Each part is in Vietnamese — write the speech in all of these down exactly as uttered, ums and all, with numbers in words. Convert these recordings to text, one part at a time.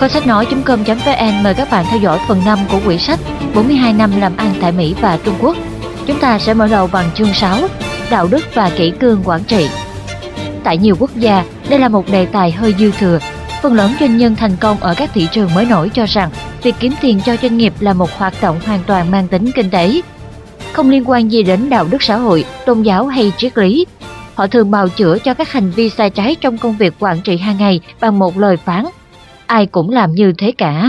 Kho sách nói chấm com chấm vn mời các bạn theo dõi phần năm của quyển sách bốn mươi hai năm làm ăn tại Mỹ và Trung Quốc. Chúng ta sẽ mở đầu bằng chương sáu, đạo đức và kỷ cương quản trị. Tại nhiều quốc gia, đây là một đề tài hơi dư thừa. Phần lớn doanh nhân thành công ở các thị trường mới nổi cho rằng việc kiếm tiền cho doanh nghiệp là một hoạt động hoàn toàn mang tính kinh tế, không liên quan gì đến đạo đức xã hội, tôn giáo hay triết lý. Họ thường bào chữa cho các hành vi sai trái trong công việc quản trị hàng ngày bằng một lời phán: ai cũng làm như thế cả.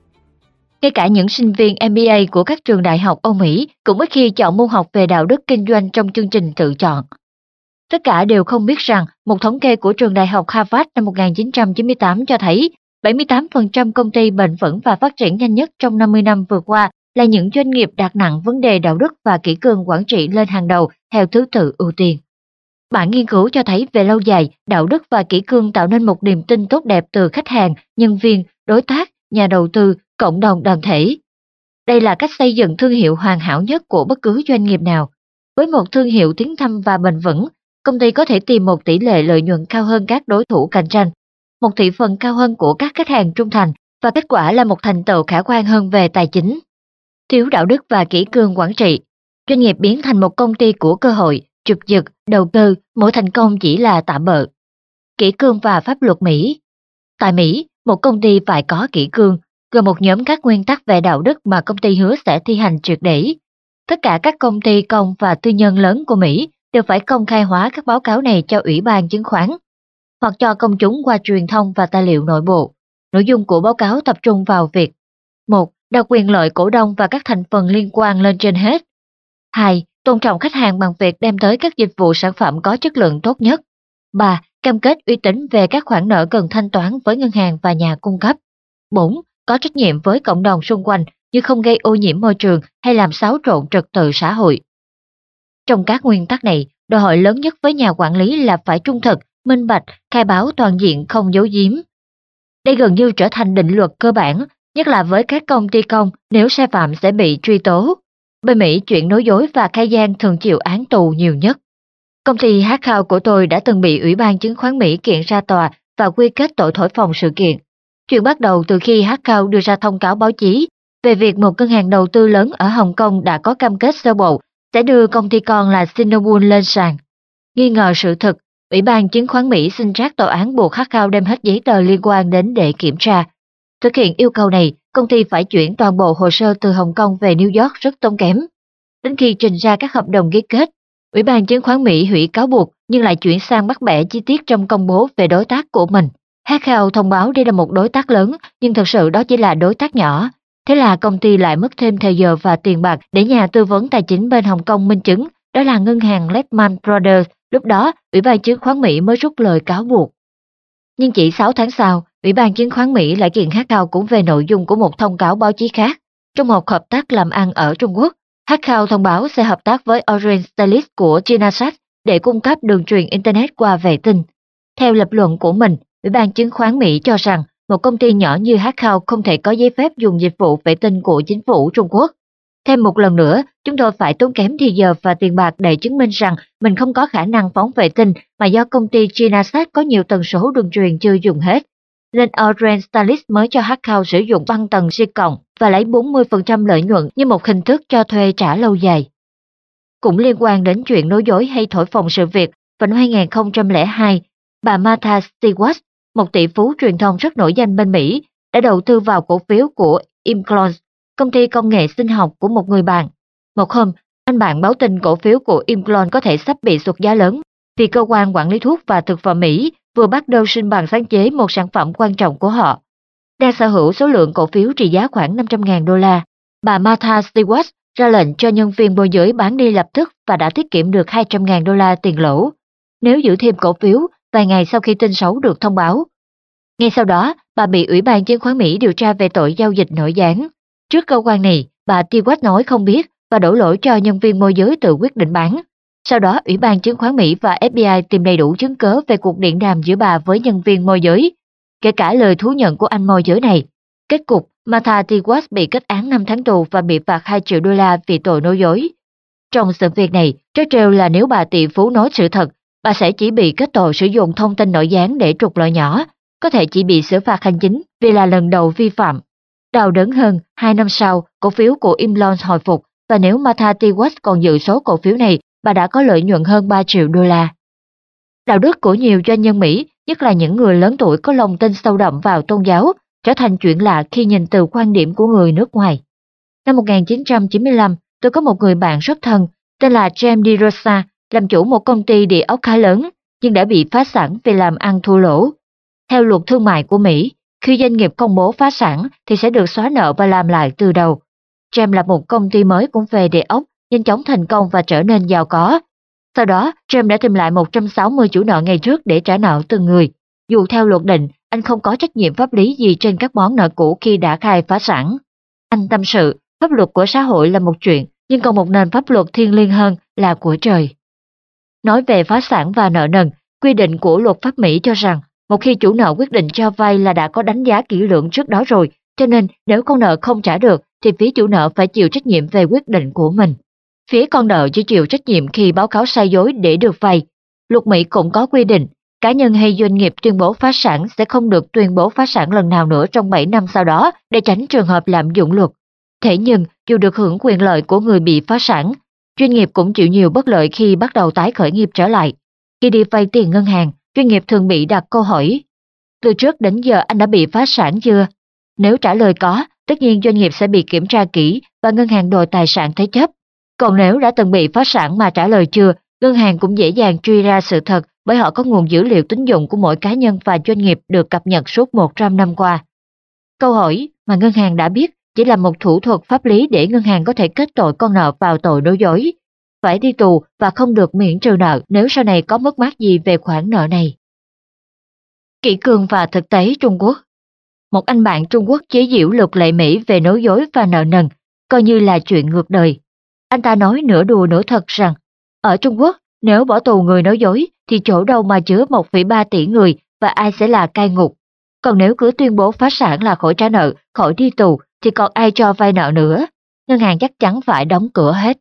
Ngay cả những sinh viên em bê a của các trường đại học Âu Mỹ cũng ít khi chọn môn học về đạo đức kinh doanh trong chương trình tự chọn. Tất cả đều không biết rằng một thống kê của trường đại học Harvard năm một nghìn chín trăm chín mươi tám cho thấy bảy mươi tám phần trăm công ty bền vững và phát triển nhanh nhất trong năm mươi năm vừa qua là những doanh nghiệp đặt nặng vấn đề đạo đức và kỷ cương quản trị lên hàng đầu theo thứ tự ưu tiên. Bản nghiên cứu cho thấy về lâu dài, đạo đức và kỷ cương tạo nên một niềm tin tốt đẹp từ khách hàng, nhân viên, đối tác, nhà đầu tư, cộng đồng đoàn thể. Đây là cách xây dựng thương hiệu hoàn hảo nhất của bất cứ doanh nghiệp nào. Với một thương hiệu tiếng tăm và bền vững, công ty có thể tìm một tỷ lệ lợi nhuận cao hơn các đối thủ cạnh tranh, một thị phần cao hơn của các khách hàng trung thành và kết quả là một thành tựu khả quan hơn về tài chính. Thiếu đạo đức và kỷ cương quản trị, doanh nghiệp biến thành một công ty của cơ hội, trục giật, đầu cơ, mỗi thành công chỉ là tạm bợ. Kỷ cương và pháp luật Mỹ. Tại Mỹ, một công ty phải có kỷ cương, gồm một nhóm các nguyên tắc về đạo đức mà công ty hứa sẽ thi hành triệt để. Tất cả các công ty công và tư nhân lớn của Mỹ đều phải công khai hóa các báo cáo này cho Ủy ban chứng khoán, hoặc cho công chúng qua truyền thông và tài liệu nội bộ. Nội dung của báo cáo tập trung vào việc: một. Đặt quyền lợi cổ đông và các thành phần liên quan lên trên hết. hai. Tôn trọng khách hàng bằng việc đem tới các dịch vụ sản phẩm có chất lượng tốt nhất. ba. Cam kết uy tín về các khoản nợ cần thanh toán với ngân hàng và nhà cung cấp. bốn. Có trách nhiệm với cộng đồng xung quanh như không gây ô nhiễm môi trường hay làm xáo trộn trật tự xã hội. Trong các nguyên tắc này, đòi hỏi lớn nhất với nhà quản lý là phải trung thực, minh bạch, khai báo toàn diện, không giấu giếm. Đây gần như trở thành định luật cơ bản, nhất là với các công ty công, nếu sai phạm sẽ bị truy tố. Bên Mỹ, chuyện nói dối và khai gian thường chịu án tù nhiều nhất. Công ty Hardcow của tôi đã từng bị Ủy ban chứng khoán Mỹ kiện ra tòa và quy kết tội thổi phồng sự kiện. Chuyện bắt đầu từ khi Hardcow đưa ra thông cáo báo chí về việc một ngân hàng đầu tư lớn ở Hồng Kông đã có cam kết sơ bộ sẽ đưa công ty con là Cinnabon lên sàn. Nghi ngờ sự thực, Ủy ban chứng khoán Mỹ xin rác tòa án buộc Hardcow đem hết giấy tờ liên quan đến để kiểm tra. Thực hiện yêu cầu này, công ty phải chuyển toàn bộ hồ sơ từ Hồng Kông về New York rất tốn kém. Đến khi trình ra các hợp đồng ký kết, Ủy ban chứng khoán Mỹ hủy cáo buộc nhưng lại chuyển sang bắt bẻ chi tiết trong công bố về đối tác của mình. Hardcow thông báo đây là một đối tác lớn, nhưng thực sự đó chỉ là đối tác nhỏ. Thế là công ty lại mất thêm thời giờ và tiền bạc để nhà tư vấn tài chính bên Hồng Kông minh chứng, đó là ngân hàng Lehman Brothers. Lúc đó, Ủy ban chứng khoán Mỹ mới rút lời cáo buộc. Nhưng chỉ sáu tháng sau, Ủy ban chứng khoán Mỹ lại kiện Hardcow cũng về nội dung của một thông cáo báo chí khác. Trong một hợp tác làm ăn ở Trung Quốc, Hardcow thông báo sẽ hợp tác với Orange Stylist của Ginasat để cung cấp đường truyền Internet qua vệ tinh. Theo lập luận của mình, Ủy ban chứng khoán Mỹ cho rằng một công ty nhỏ như Hardcow không thể có giấy phép dùng dịch vụ vệ tinh của chính phủ Trung Quốc. Thêm một lần nữa, chúng tôi phải tốn kém thời giờ và tiền bạc để chứng minh rằng mình không có khả năng phóng vệ tinh mà do công ty Ginasat có nhiều tần số đường truyền chưa dùng hết. Nên Orange Stylist mới cho Hardcow sử dụng băng tần G cộng và lấy bốn mươi phần trăm lợi nhuận như một hình thức cho thuê trả lâu dài. Cũng liên quan đến chuyện nói dối hay thổi phồng sự việc, vào năm hai nghìn không trăm lẻ hai, bà Martha Stewart, một tỷ phú truyền thông rất nổi danh bên Mỹ, đã đầu tư vào cổ phiếu của Imclone, công ty công nghệ sinh học của một người bạn. Một hôm, anh bạn báo tin cổ phiếu của Imclone có thể sắp bị sụt giá lớn vì cơ quan quản lý thuốc và thực phẩm Mỹ vừa bắt đầu xin bằng sáng chế một sản phẩm quan trọng của họ. Đang sở hữu số lượng cổ phiếu trị giá khoảng năm trăm nghìn đô la, bà Martha Stewart ra lệnh cho nhân viên môi giới bán đi lập tức và đã tiết kiệm được hai trăm nghìn đô la tiền lỗ nếu giữ thêm cổ phiếu vài ngày sau khi tin xấu được thông báo. Ngay sau đó, bà bị Ủy ban chứng khoán Mỹ điều tra về tội giao dịch nội gián. Trước cơ quan này, bà Stewart nói không biết và đổ lỗi cho nhân viên môi giới tự quyết định bán. Sau đó, Ủy ban chứng khoán Mỹ và ép bê i tìm đầy đủ chứng cớ về cuộc điện đàm giữa bà với nhân viên môi giới, kể cả lời thú nhận của anh môi giới này. Kết cục, Martha Stewart bị kết án năm tháng tù và bị phạt hai triệu đô la vì tội nói dối. Trong sự việc này, trớ trêu là nếu bà tỷ phú nói sự thật, bà sẽ chỉ bị kết tội sử dụng thông tin nội gián để trục lợi nhỏ, có thể chỉ bị xử phạt hành chính vì là lần đầu vi phạm. Đau đớn hơn, hai năm sau, cổ phiếu của Imlon hồi phục, và nếu Martha Stewart còn giữ số cổ phiếu này, bà đã có lợi nhuận hơn ba triệu đô la. Đạo đức của nhiều doanh nhân Mỹ, nhất là những người lớn tuổi có lòng tin sâu đậm vào tôn giáo, trở thành chuyện lạ khi nhìn từ quan điểm của người nước ngoài. Năm một nghìn chín trăm chín mươi lăm, tôi có một người bạn rất thân, tên là James DeRosa, làm chủ một công ty địa ốc khá lớn, nhưng đã bị phá sản vì làm ăn thua lỗ. Theo luật thương mại của Mỹ, khi doanh nghiệp công bố phá sản thì sẽ được xóa nợ và làm lại từ đầu. James lập một công ty mới cũng về địa ốc, nhanh chóng thành công và trở nên giàu có. Sau đó, James đã tìm lại một trăm sáu mươi chủ nợ ngày trước để trả nợ từng người. Dù theo luật định, anh không có trách nhiệm pháp lý gì trên các món nợ cũ khi đã khai phá sản. Anh tâm sự, pháp luật của xã hội là một chuyện, nhưng còn một nền pháp luật thiêng liêng hơn là của trời. Nói về phá sản và nợ nần, quy định của luật pháp Mỹ cho rằng một khi chủ nợ quyết định cho vay là đã có đánh giá kỹ lưỡng trước đó rồi, cho nên nếu con nợ không trả được thì phía chủ nợ phải chịu trách nhiệm về quyết định của mình. Phía con nợ chỉ chịu trách nhiệm khi báo cáo sai dối để được vay. Luật Mỹ cũng có quy định, cá nhân hay doanh nghiệp tuyên bố phá sản sẽ không được tuyên bố phá sản lần nào nữa trong bảy năm sau đó để tránh trường hợp lạm dụng luật. Thế nhưng, dù được hưởng quyền lợi của người bị phá sản, doanh nghiệp cũng chịu nhiều bất lợi khi bắt đầu tái khởi nghiệp trở lại. Khi đi vay tiền ngân hàng, doanh nghiệp thường bị đặt câu hỏi: từ trước đến giờ anh đã bị phá sản chưa? Nếu trả lời có, tất nhiên doanh nghiệp sẽ bị kiểm tra kỹ và ngân hàng đòi tài sản thế chấp. Còn nếu đã từng bị phá sản mà trả lời chưa, ngân hàng cũng dễ dàng truy ra sự thật bởi họ có nguồn dữ liệu tín dụng của mỗi cá nhân và doanh nghiệp được cập nhật suốt một trăm năm qua. Câu hỏi mà ngân hàng đã biết chỉ là một thủ thuật pháp lý để ngân hàng có thể kết tội con nợ vào tội nói dối, phải đi tù và không được miễn trừ nợ nếu sau này có mất mát gì về khoản nợ này. Kỷ cương và thực tế Trung Quốc. Một anh bạn Trung Quốc chế giễu luật lệ Mỹ về nói dối và nợ nần, coi như là chuyện ngược đời. Anh ta nói nửa đùa nửa thật rằng, ở Trung Quốc, nếu bỏ tù người nói dối thì chỗ đâu mà chứa một phẩy ba tỷ người và ai sẽ là cai ngục. Còn nếu cứ tuyên bố phá sản là khỏi trả nợ, khỏi đi tù, thì còn ai cho vay nợ nữa. Ngân hàng chắc chắn phải đóng cửa hết.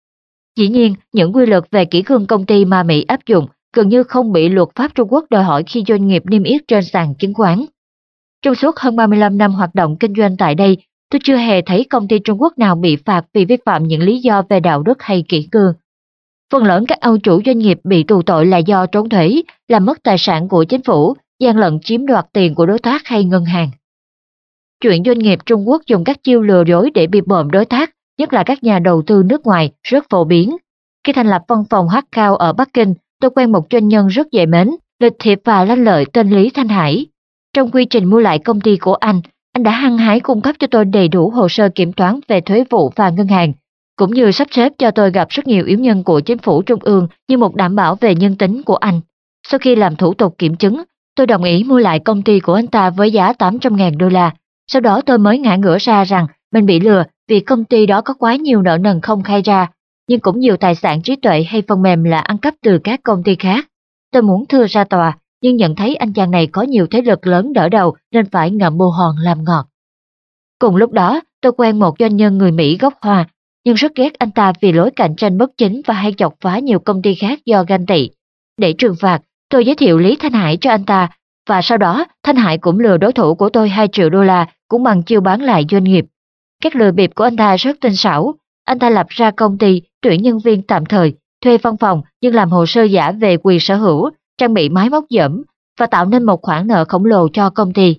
Dĩ nhiên, những quy luật về kỷ cương công ty mà Mỹ áp dụng gần như không bị luật pháp Trung Quốc đòi hỏi khi doanh nghiệp niêm yết trên sàn chứng khoán. Trong suốt hơn ba mươi lăm năm hoạt động kinh doanh tại đây, tôi chưa hề thấy công ty Trung Quốc nào bị phạt vì vi phạm những lý do về đạo đức hay kỷ cương. Phần lớn các ông chủ doanh nghiệp bị tù tội là do trốn thuế, làm mất tài sản của chính phủ, gian lận chiếm đoạt tiền của đối tác hay ngân hàng. Chuyện doanh nghiệp Trung Quốc dùng các chiêu lừa dối để bịp bợm đối tác, nhất là các nhà đầu tư nước ngoài, rất phổ biến. Khi thành lập văn phòng Hắc Cao ở Bắc Kinh, tôi quen một doanh nhân rất dễ mến, lịch thiệp và lanh lợi tên Lý Thanh Hải. Trong quy trình mua lại công ty của anh, anh đã hăng hái cung cấp cho tôi đầy đủ hồ sơ kiểm toán về thuế vụ và ngân hàng, cũng như sắp xếp cho tôi gặp rất nhiều yếu nhân của chính phủ trung ương như một đảm bảo về nhân tính của anh. Sau khi làm thủ tục kiểm chứng, tôi đồng ý mua lại công ty của anh ta với giá tám trăm nghìn đô la. Sau đó tôi mới ngã ngửa ra rằng mình bị lừa vì công ty đó có quá nhiều nợ nần không khai ra, nhưng cũng nhiều tài sản trí tuệ hay phần mềm là ăn cắp từ các công ty khác. Tôi muốn thưa ra tòa, nhưng nhận thấy anh chàng này có nhiều thế lực lớn đỡ đầu nên phải ngậm bồ hòn làm ngọt. Cùng lúc đó, tôi quen một doanh nhân người Mỹ gốc Hoa, nhưng rất ghét anh ta vì lối cạnh tranh bất chính và hay chọc phá nhiều công ty khác do ganh tị. Để trừng phạt, tôi giới thiệu Lý Thanh Hải cho anh ta, và sau đó Thanh Hải cũng lừa đối thủ của tôi hai triệu đô la cũng bằng chiêu bán lại doanh nghiệp. Các lừa bịp của anh ta rất tinh xảo. Anh ta lập ra công ty, tuyển nhân viên tạm thời, thuê văn phòng nhưng làm hồ sơ giả về quyền sở hữu, trang bị máy móc dởm và tạo nên một khoản nợ khổng lồ cho công ty.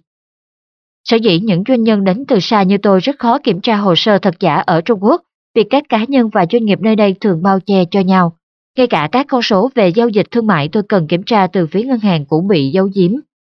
Sở dĩ những doanh nhân đến từ xa như tôi rất khó kiểm tra hồ sơ thật giả ở Trung Quốc vì các cá nhân và doanh nghiệp nơi đây thường bao che cho nhau. Ngay cả các con số về giao dịch thương mại tôi cần kiểm tra từ phía ngân hàng cũng bị giấu giếm.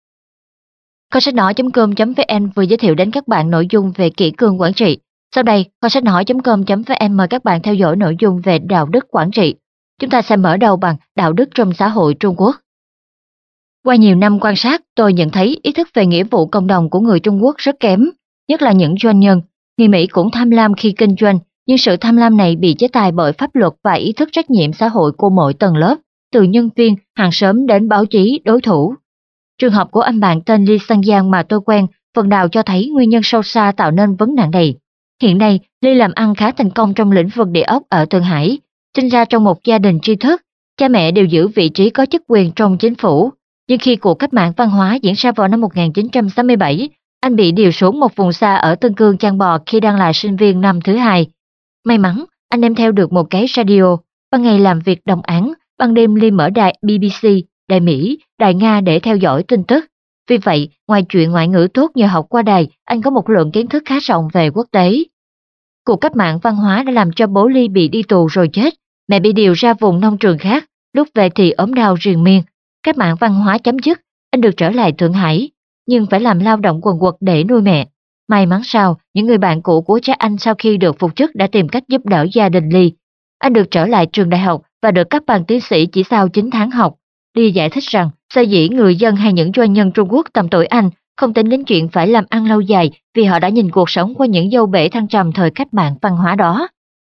Kho sách nói chấm com chấm vn vừa giới thiệu đến các bạn nội dung về kỷ cương quản trị. Sau đây, kho sách nói chấm com chấm vn mời các bạn theo dõi nội dung về đạo đức quản trị. Chúng ta sẽ mở đầu bằng đạo đức trong xã hội Trung Quốc. Qua nhiều năm quan sát, tôi nhận thấy ý thức về nghĩa vụ cộng đồng của người Trung Quốc rất kém, nhất là những doanh nhân. Người Mỹ cũng tham lam khi kinh doanh, nhưng sự tham lam này bị chế tài bởi pháp luật và ý thức trách nhiệm xã hội của mỗi tầng lớp, từ nhân viên, hàng xóm đến báo chí, đối thủ. Trường hợp của anh bạn tên Lee Sang Giang mà tôi quen phần nào cho thấy nguyên nhân sâu xa tạo nên vấn nạn này. Hiện nay, Lee làm ăn khá thành công trong lĩnh vực địa ốc ở Thượng Hải, sinh ra trong một gia đình tri thức, cha mẹ đều giữ vị trí có chức quyền trong chính phủ. Nhưng khi cuộc cách mạng văn hóa diễn ra vào năm một nghìn chín trăm sáu mươi bảy, anh bị điều xuống một vùng xa ở Tân Cương chăn bò khi đang là sinh viên năm thứ hai. May mắn, anh đem theo được một cái radio, ban ngày làm việc đồng án, ban đêm Lee mở đài B B C, đài Mỹ, đài Nga để theo dõi tin tức. Vì vậy, ngoài chuyện ngoại ngữ tốt nhờ học qua đài, anh có một lượng kiến thức khá rộng về quốc tế. Cuộc cách mạng văn hóa đã làm cho bố Lee bị đi tù rồi chết, mẹ bị điều ra vùng nông trường khác, lúc về thì ốm đau triền miên. Cách mạng văn hóa chấm dứt, anh được trở lại Thượng Hải, nhưng phải làm lao động quần quật để nuôi mẹ. May mắn sao, những người bạn cũ của cha anh sau khi được phục chức đã tìm cách giúp đỡ gia đình Lee. Anh được trở lại trường đại học và được cấp bằng tiến sĩ chỉ sau chín tháng học. Lee giải thích rằng, sở dĩ người dân hay những doanh nhân Trung Quốc tầm tuổi anh không tính đến chuyện phải làm ăn lâu dài vì họ đã nhìn cuộc sống qua những dâu bể thăng trầm thời cách mạng văn hóa đó.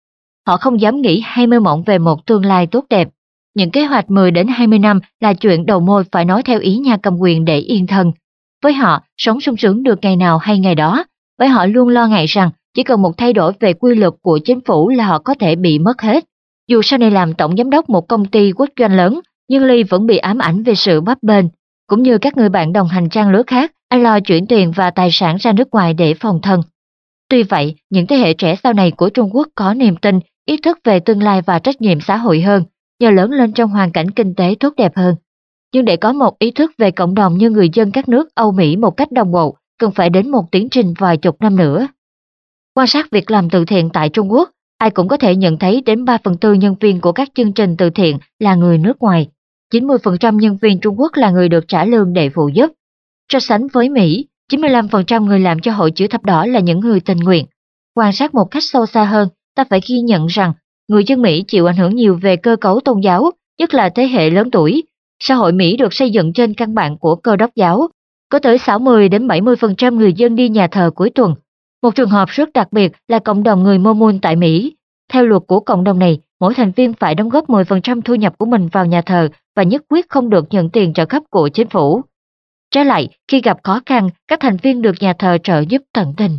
Họ không dám nghĩ hay mơ mộng về một tương lai tốt đẹp. Những kế hoạch mười đến hai mươi năm là chuyện đầu môi phải nói theo ý nhà cầm quyền để yên thân. Với họ, sống sung sướng được ngày nào hay ngày đó, bởi họ luôn lo ngại rằng chỉ cần một thay đổi về quy luật của chính phủ là họ có thể bị mất hết. Dù sau này làm tổng giám đốc một công ty quốc doanh lớn, nhưng Lee vẫn bị ám ảnh về sự bấp bênh. Cũng như các người bạn đồng hành trang lứa khác, anh lo chuyển tiền và tài sản ra nước ngoài để phòng thân. Tuy vậy, những thế hệ trẻ sau này của Trung Quốc có niềm tin, ý thức về tương lai và trách nhiệm xã hội hơn, nhờ lớn lên trong hoàn cảnh kinh tế tốt đẹp hơn. Nhưng để có một ý thức về cộng đồng như người dân các nước Âu Mỹ một cách đồng bộ, cần phải đến một tiến trình vài chục năm nữa. Quan sát việc làm từ thiện tại Trung Quốc, ai cũng có thể nhận thấy đến ba phần tư nhân viên của các chương trình từ thiện là người nước ngoài. chín mươi phần trăm nhân viên Trung Quốc là người được trả lương để phụ giúp. So sánh với Mỹ, chín mươi lăm phần trăm người làm cho Hội Chữ Thập Đỏ là những người tình nguyện. Quan sát một cách sâu xa hơn, ta phải ghi nhận rằng người dân Mỹ chịu ảnh hưởng nhiều về cơ cấu tôn giáo, nhất là thế hệ lớn tuổi. Xã hội Mỹ được xây dựng trên căn bản của Cơ đốc giáo. Có tới sáu mươi đến bảy mươi phần trăm người dân đi nhà thờ cuối tuần. Một trường hợp rất đặc biệt là cộng đồng người Mormon tại Mỹ. Theo luật của cộng đồng này, mỗi thành viên phải đóng góp mười phần trăm thu nhập của mình vào nhà thờ và nhất quyết không được nhận tiền trợ cấp của chính phủ. Trái lại, khi gặp khó khăn, các thành viên được nhà thờ trợ giúp tận tình.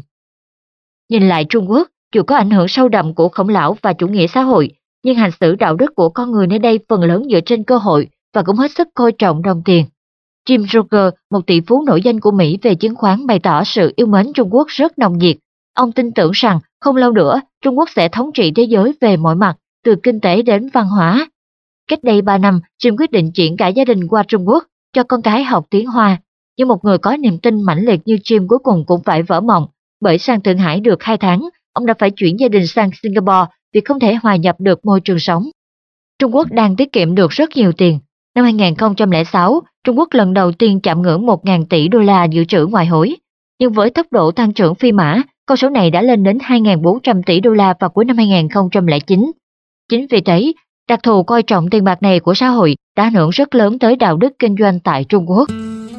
Nhìn lại Trung Quốc, dù có ảnh hưởng sâu đậm của Khổng Lão và chủ nghĩa xã hội, nhưng hành xử đạo đức của con người nơi đây phần lớn dựa trên cơ hội và cũng hết sức coi trọng đồng tiền. Jim Roger, một tỷ phú nổi danh của Mỹ về chứng khoán, bày tỏ sự yêu mến Trung Quốc rất nồng nhiệt. Ông tin tưởng rằng không lâu nữa Trung Quốc sẽ thống trị thế giới về mọi mặt, từ kinh tế đến văn hóa. Cách đây ba năm, Jim quyết định chuyển cả gia đình qua Trung Quốc, cho con cái học tiếng Hoa. Nhưng một người có niềm tin mãnh liệt như Jim cuối cùng cũng phải vỡ mộng, bởi sang Thượng Hải được hai tháng, ông đã phải chuyển gia đình sang Singapore vì không thể hòa nhập được môi trường sống. Trung Quốc đang tiết kiệm được rất nhiều tiền. Năm hai nghìn không trăm lẻ sáu, Trung Quốc lần đầu tiên chạm ngưỡng một nghìn tỷ đô la dự trữ ngoại hối. Nhưng với tốc độ tăng trưởng phi mã, con số này đã lên đến hai nghìn bốn trăm tỷ đô la vào cuối năm hai nghìn không trăm lẻ chín. Chính vì thế, đặc thù coi trọng tiền bạc này của xã hội đã ảnh hưởng rất lớn tới đạo đức kinh doanh tại Trung Quốc.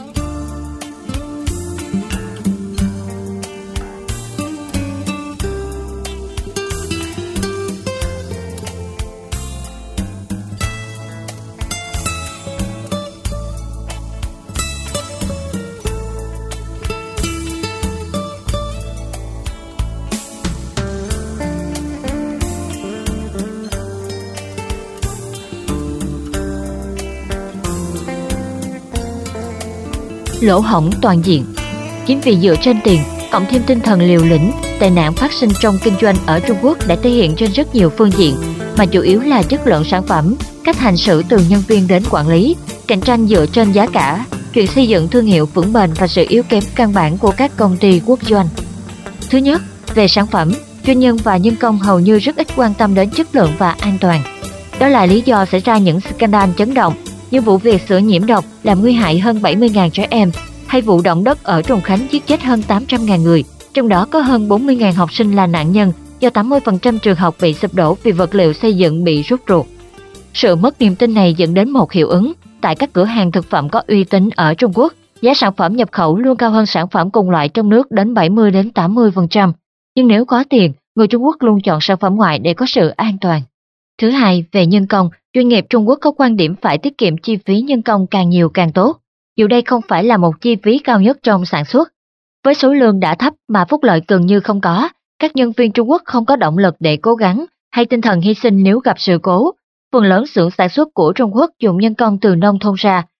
Lỗ hổng toàn diện. Chính vì dựa trên tiền, cộng thêm tinh thần liều lĩnh, tệ nạn phát sinh trong kinh doanh ở Trung Quốc đã thể hiện trên rất nhiều phương diện, mà chủ yếu là chất lượng sản phẩm, cách hành xử từ nhân viên đến quản lý, cạnh tranh dựa trên giá cả, chuyện xây dựng thương hiệu vững bền và sự yếu kém căn bản của các công ty quốc doanh. Thứ nhất, về sản phẩm, doanh nhân và nhân công hầu như rất ít quan tâm đến chất lượng và an toàn. Đó là lý do xảy ra những scandal chấn động, như vụ việc sữa nhiễm độc làm nguy hại hơn bảy mươi nghìn trẻ em, hay vụ động đất ở Trùng Khánh giết chết hơn tám trăm nghìn người, trong đó có hơn bốn mươi nghìn học sinh là nạn nhân do tám mươi phần trăm trường học bị sụp đổ vì vật liệu xây dựng bị rút ruột. Sự mất niềm tin này dẫn đến một hiệu ứng, tại các cửa hàng thực phẩm có uy tín ở Trung Quốc, giá sản phẩm nhập khẩu luôn cao hơn sản phẩm cùng loại trong nước đến bảy mươi đến tám mươi phần trăm. Nhưng nếu có tiền, người Trung Quốc luôn chọn sản phẩm ngoại để có sự an toàn. Thứ hai, về nhân công, doanh nghiệp Trung Quốc có quan điểm phải tiết kiệm chi phí nhân công càng nhiều càng tốt. Dù đây không phải là một chi phí cao nhất trong sản xuất. Với số lương đã thấp mà phúc lợi gần như không có, các nhân viên Trung Quốc không có động lực để cố gắng hay tinh thần hy sinh nếu gặp sự cố. Phần lớn xưởng sản xuất của Trung Quốc dùng nhân công từ nông thôn ra,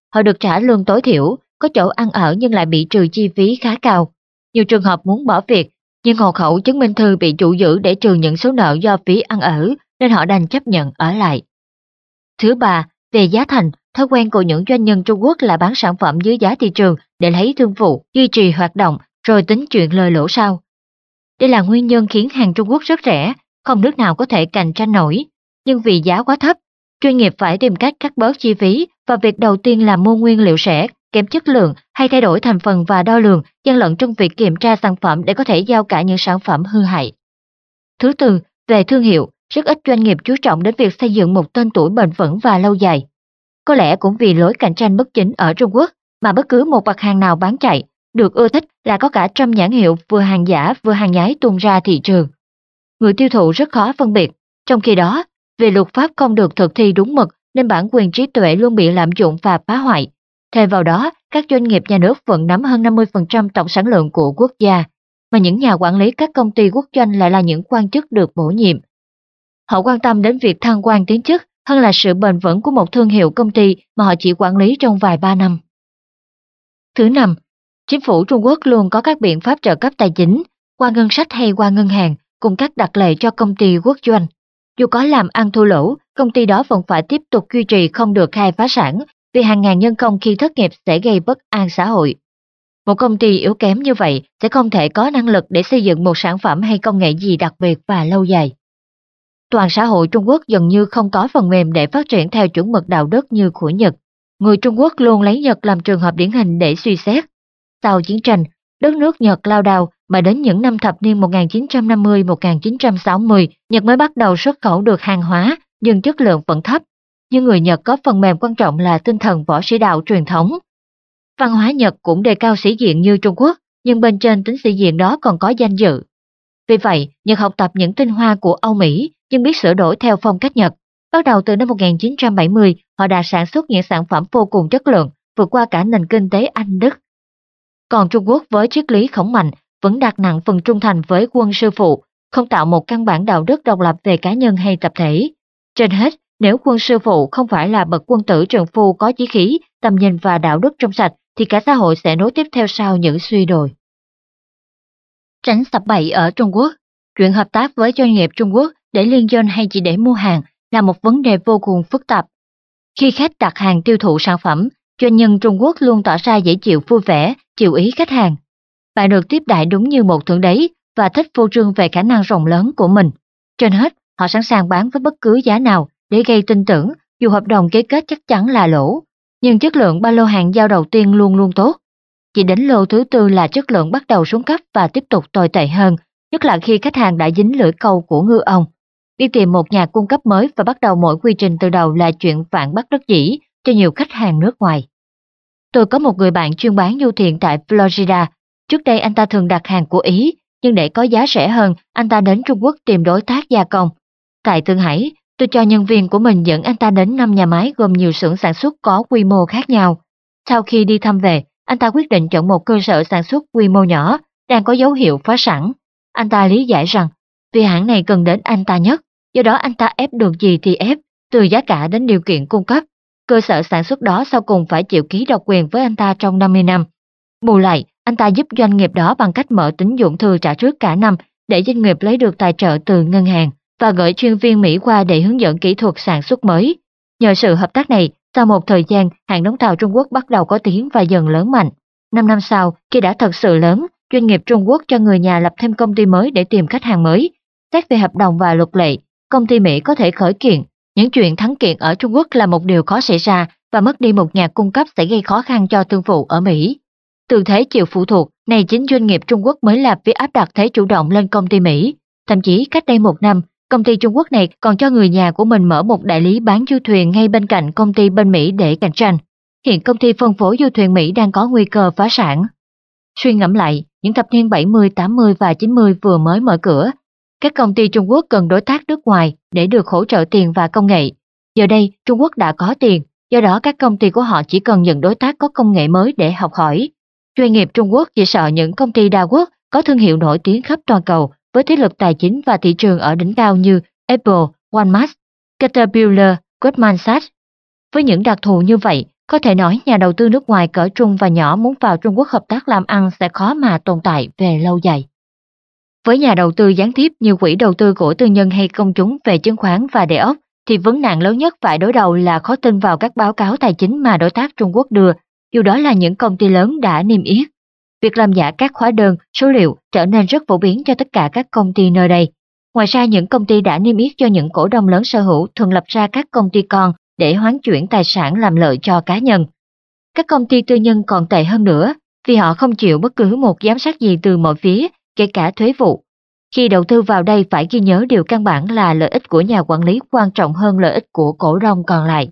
họ được trả lương tối thiểu, có chỗ ăn ở nhưng lại bị trừ chi phí khá cao. Nhiều trường hợp muốn bỏ việc, nhưng hộ khẩu chứng minh thư bị chủ giữ để trừ những số nợ do phí ăn ở, nên họ đành chấp nhận ở lại. Thứ ba, về giá thành, thói quen của những doanh nhân Trung Quốc là bán sản phẩm dưới giá thị trường để lấy thương vụ, duy trì hoạt động, rồi tính chuyện lời lỗ sau. Đây là nguyên nhân khiến hàng Trung Quốc rất rẻ, không nước nào có thể cạnh tranh nổi. Nhưng vì giá quá thấp, doanh nghiệp phải tìm cách cắt bớt chi phí, và việc đầu tiên là mua nguyên liệu rẻ, kém chất lượng hay thay đổi thành phần và đo lường, gian lận trong việc kiểm tra sản phẩm để có thể giao cả những sản phẩm hư hại. Thứ tư, về thương hiệu, rất ít doanh nghiệp chú trọng đến việc xây dựng một tên tuổi bền vững và lâu dài. Có lẽ cũng vì lối cạnh tranh bất chính ở Trung Quốc mà bất cứ một mặt hàng nào bán chạy, được ưa thích là có cả trăm nhãn hiệu vừa hàng giả vừa hàng nhái tung ra thị trường. Người tiêu thụ rất khó phân biệt, trong khi đó, vì luật pháp không được thực thi đúng mực nên bản quyền trí tuệ luôn bị lạm dụng và phá hoại. Thêm vào đó, các doanh nghiệp nhà nước vẫn nắm hơn năm mươi phần trăm tổng sản lượng của quốc gia, mà những nhà quản lý các công ty quốc doanh lại là những quan chức được bổ nhiệm. Họ quan tâm đến việc thăng quan tiến chức hơn là sự bền vững của một thương hiệu công ty mà họ chỉ quản lý trong vài ba năm. Thứ năm, chính phủ Trung Quốc luôn có các biện pháp trợ cấp tài chính, qua ngân sách hay qua ngân hàng, cùng các đặc lệ cho công ty quốc doanh. Dù có làm ăn thua lỗ, công ty đó vẫn phải tiếp tục duy trì không được khai phá sản, vì hàng ngàn nhân công khi thất nghiệp sẽ gây bất an xã hội. Một công ty yếu kém như vậy sẽ không thể có năng lực để xây dựng một sản phẩm hay công nghệ gì đặc biệt và lâu dài. Toàn xã hội Trung Quốc dường như không có phần mềm để phát triển theo chuẩn mực đạo đức như của Nhật. Người Trung Quốc luôn lấy Nhật làm trường hợp điển hình để suy xét. Sau chiến tranh, đất nước Nhật lao đao, mà đến những năm thập niên một nghìn chín trăm năm mươi đến một nghìn chín trăm sáu mươi, Nhật mới bắt đầu xuất khẩu được hàng hóa, nhưng chất lượng vẫn thấp. Nhưng người Nhật có phần mềm quan trọng là tinh thần võ sĩ đạo truyền thống. Văn hóa Nhật cũng đề cao sĩ diện như Trung Quốc, nhưng bên trên tính sĩ diện đó còn có danh dự. Vì vậy, Nhật học tập những tinh hoa của Âu Mỹ, nhưng biết sửa đổi theo phong cách Nhật. Bắt đầu từ năm một nghìn chín trăm bảy mươi, họ đã sản xuất những sản phẩm vô cùng chất lượng, vượt qua cả nền kinh tế Anh Đức. Còn Trung Quốc với triết lý khổng mạnh, vẫn đặt nặng phần trung thành với quân sư phụ, không tạo một căn bản đạo đức độc lập về cá nhân hay tập thể. Trên hết, nếu quân sư phụ không phải là bậc quân tử trượng phu có chí khí, tầm nhìn và đạo đức trong sạch, thì cả xã hội sẽ nối tiếp theo sau những suy đồi. Tránh sập bẫy ở Trung Quốc. Chuyện hợp tác với doanh nghiệp Trung Quốc để liên doanh hay chỉ để mua hàng là một vấn đề vô cùng phức tạp. Khi khách đặt hàng tiêu thụ sản phẩm, doanh nhân Trung Quốc luôn tỏ ra dễ chịu vui vẻ, chiều ý khách hàng. Bạn được tiếp đãi đúng như một thượng đế và thích phô trương về khả năng rộng lớn của mình. Trên hết, họ sẵn sàng bán với bất cứ giá nào để gây tin tưởng, dù hợp đồng ký kết chắc chắn là lỗ. Nhưng chất lượng ba lô hàng giao đầu tiên luôn luôn tốt. Chỉ đến lô thứ tư là chất lượng bắt đầu xuống cấp và tiếp tục tồi tệ hơn, nhất là khi khách hàng đã dính lưỡi câu của ngư ông. Đi tìm một nhà cung cấp mới và bắt đầu mọi quy trình từ đầu là chuyện vạn bất đắc dĩ cho nhiều khách hàng nước ngoài. Tôi có một người bạn chuyên bán du thuyền tại Florida. Trước đây anh ta thường đặt hàng của Ý, nhưng để có giá rẻ hơn, anh ta đến Trung Quốc tìm đối tác gia công. Tại Thượng Hải, tôi cho nhân viên của mình dẫn anh ta đến năm nhà máy gồm nhiều xưởng sản xuất có quy mô khác nhau. Sau khi đi thăm về, anh ta quyết định chọn một cơ sở sản xuất quy mô nhỏ, đang có dấu hiệu phá sản. Anh ta lý giải rằng, vì hãng này cần đến anh ta nhất, do đó anh ta ép được gì thì ép, từ giá cả đến điều kiện cung cấp. Cơ sở sản xuất đó sau cùng phải chịu ký độc quyền với anh ta trong năm mươi năm. Bù lại, anh ta giúp doanh nghiệp đó bằng cách mở tín dụng thư trả trước cả năm để doanh nghiệp lấy được tài trợ từ ngân hàng và gửi chuyên viên Mỹ qua để hướng dẫn kỹ thuật sản xuất mới. Nhờ sự hợp tác này, sau một thời gian, hãng đóng tàu Trung Quốc bắt đầu có tiếng và dần lớn mạnh. Năm năm sau, khi đã thật sự lớn, doanh nghiệp Trung Quốc cho người nhà lập thêm công ty mới để tìm khách hàng mới. Xét về hợp đồng và luật lệ, công ty Mỹ có thể khởi kiện. Những chuyện thắng kiện ở Trung Quốc là một điều khó xảy ra, và mất đi một nhà cung cấp sẽ gây khó khăn cho thương vụ ở Mỹ. Từ thế chịu phụ thuộc, này chính doanh nghiệp Trung Quốc mới làm việc áp đặt thế chủ động lên công ty Mỹ. Thậm chí cách đây một năm, công ty Trung Quốc này còn cho người nhà của mình mở một đại lý bán du thuyền ngay bên cạnh công ty bên Mỹ để cạnh tranh. Hiện công ty phân phối du thuyền Mỹ đang có nguy cơ phá sản. Suy ngẫm lại, những thập niên bảy mươi, tám mươi và chín mươi vừa mới mở cửa. Các công ty Trung Quốc cần đối tác nước ngoài để được hỗ trợ tiền và công nghệ. Giờ đây, Trung Quốc đã có tiền, do đó các công ty của họ chỉ cần những đối tác có công nghệ mới để học hỏi. Doanh nghiệp Trung Quốc chỉ sợ những công ty đa quốc có thương hiệu nổi tiếng khắp toàn cầu với thế lực tài chính và thị trường ở đỉnh cao như Apple, Walmart, Caterpillar, Goldman Sachs. Với những đặc thù như vậy, Có thể nói nhà đầu tư nước ngoài cỡ trung và nhỏ muốn vào Trung Quốc hợp tác làm ăn sẽ khó mà tồn tại về lâu dài. Với nhà đầu tư gián tiếp như quỹ đầu tư của tư nhân hay công chúng về chứng khoán và địa ốc, thì vấn nạn lớn nhất phải đối đầu là khó tin vào các báo cáo tài chính mà đối tác Trung Quốc đưa, dù đó là những công ty lớn đã niêm yết. Việc làm giả các hóa đơn, số liệu trở nên rất phổ biến cho tất cả các công ty nơi đây. Ngoài ra, những công ty đã niêm yết cho những cổ đông lớn sở hữu thường lập ra các công ty con để hoán chuyển tài sản làm lợi cho cá nhân. Các công ty tư nhân còn tệ hơn nữa, vì họ không chịu bất cứ một giám sát gì từ mọi phía, kể cả thuế vụ. Khi đầu tư vào đây phải ghi nhớ điều căn bản là lợi ích của nhà quản lý quan trọng hơn lợi ích của cổ đông còn lại.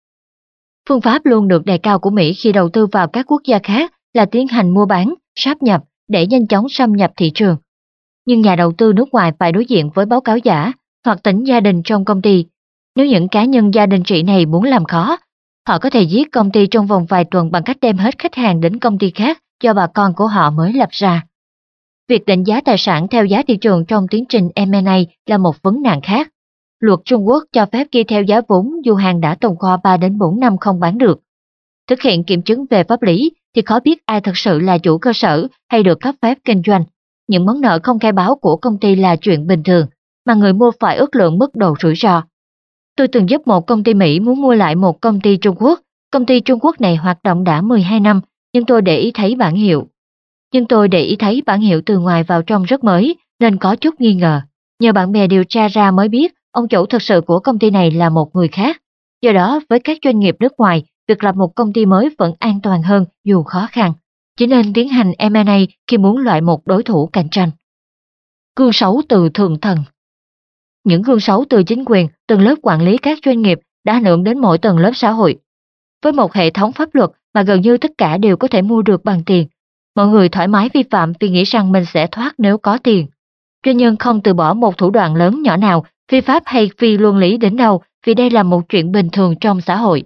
Phương pháp luôn được đề cao của Mỹ khi đầu tư vào các quốc gia khác là tiến hành mua bán, sáp nhập để nhanh chóng xâm nhập thị trường. Nhưng nhà đầu tư nước ngoài phải đối diện với báo cáo giả hoặc tỉnh gia đình trong công ty. Nếu những cá nhân gia đình trị này muốn làm khó, họ có thể giết công ty trong vòng vài tuần bằng cách đem hết khách hàng đến công ty khác do bà con của họ mới lập ra. Việc định giá tài sản theo giá thị trường trong tiến trình em and a là một vấn nạn khác. Luật Trung Quốc cho phép ghi theo giá vốn dù hàng đã tồn kho ba đến bốn năm không bán được. Thực hiện kiểm chứng về pháp lý thì khó biết ai thực sự là chủ cơ sở hay được cấp phép kinh doanh. Những món nợ không khai báo của công ty là chuyện bình thường, mà người mua phải ước lượng mức độ rủi ro. Tôi từng giúp một công ty Mỹ muốn mua lại một công ty Trung Quốc. Công ty Trung Quốc này hoạt động đã mười hai năm, nhưng tôi để ý thấy bản hiệu. Nhưng tôi để ý thấy bản hiệu từ ngoài vào trong rất mới, nên có chút nghi ngờ. Nhờ bạn bè điều tra ra mới biết, ông chủ thực sự của công ty này là một người khác. Do đó, với các doanh nghiệp nước ngoài, việc lập một công ty mới vẫn an toàn hơn dù khó khăn. Chỉ nên tiến hành em and a khi muốn loại một đối thủ cạnh tranh. Gương xấu từ thượng thần. Những gương xấu từ chính quyền, từng lớp quản lý các doanh nghiệp đã ảnh hưởng đến mỗi tầng lớp xã hội. Với một hệ thống pháp luật mà gần như tất cả đều có thể mua được bằng tiền, mọi người thoải mái vi phạm vì nghĩ rằng mình sẽ thoát nếu có tiền. Doanh nhân không từ bỏ một thủ đoạn lớn nhỏ nào, phi pháp hay phi luân lý đến đâu, vì đây là một chuyện bình thường trong xã hội.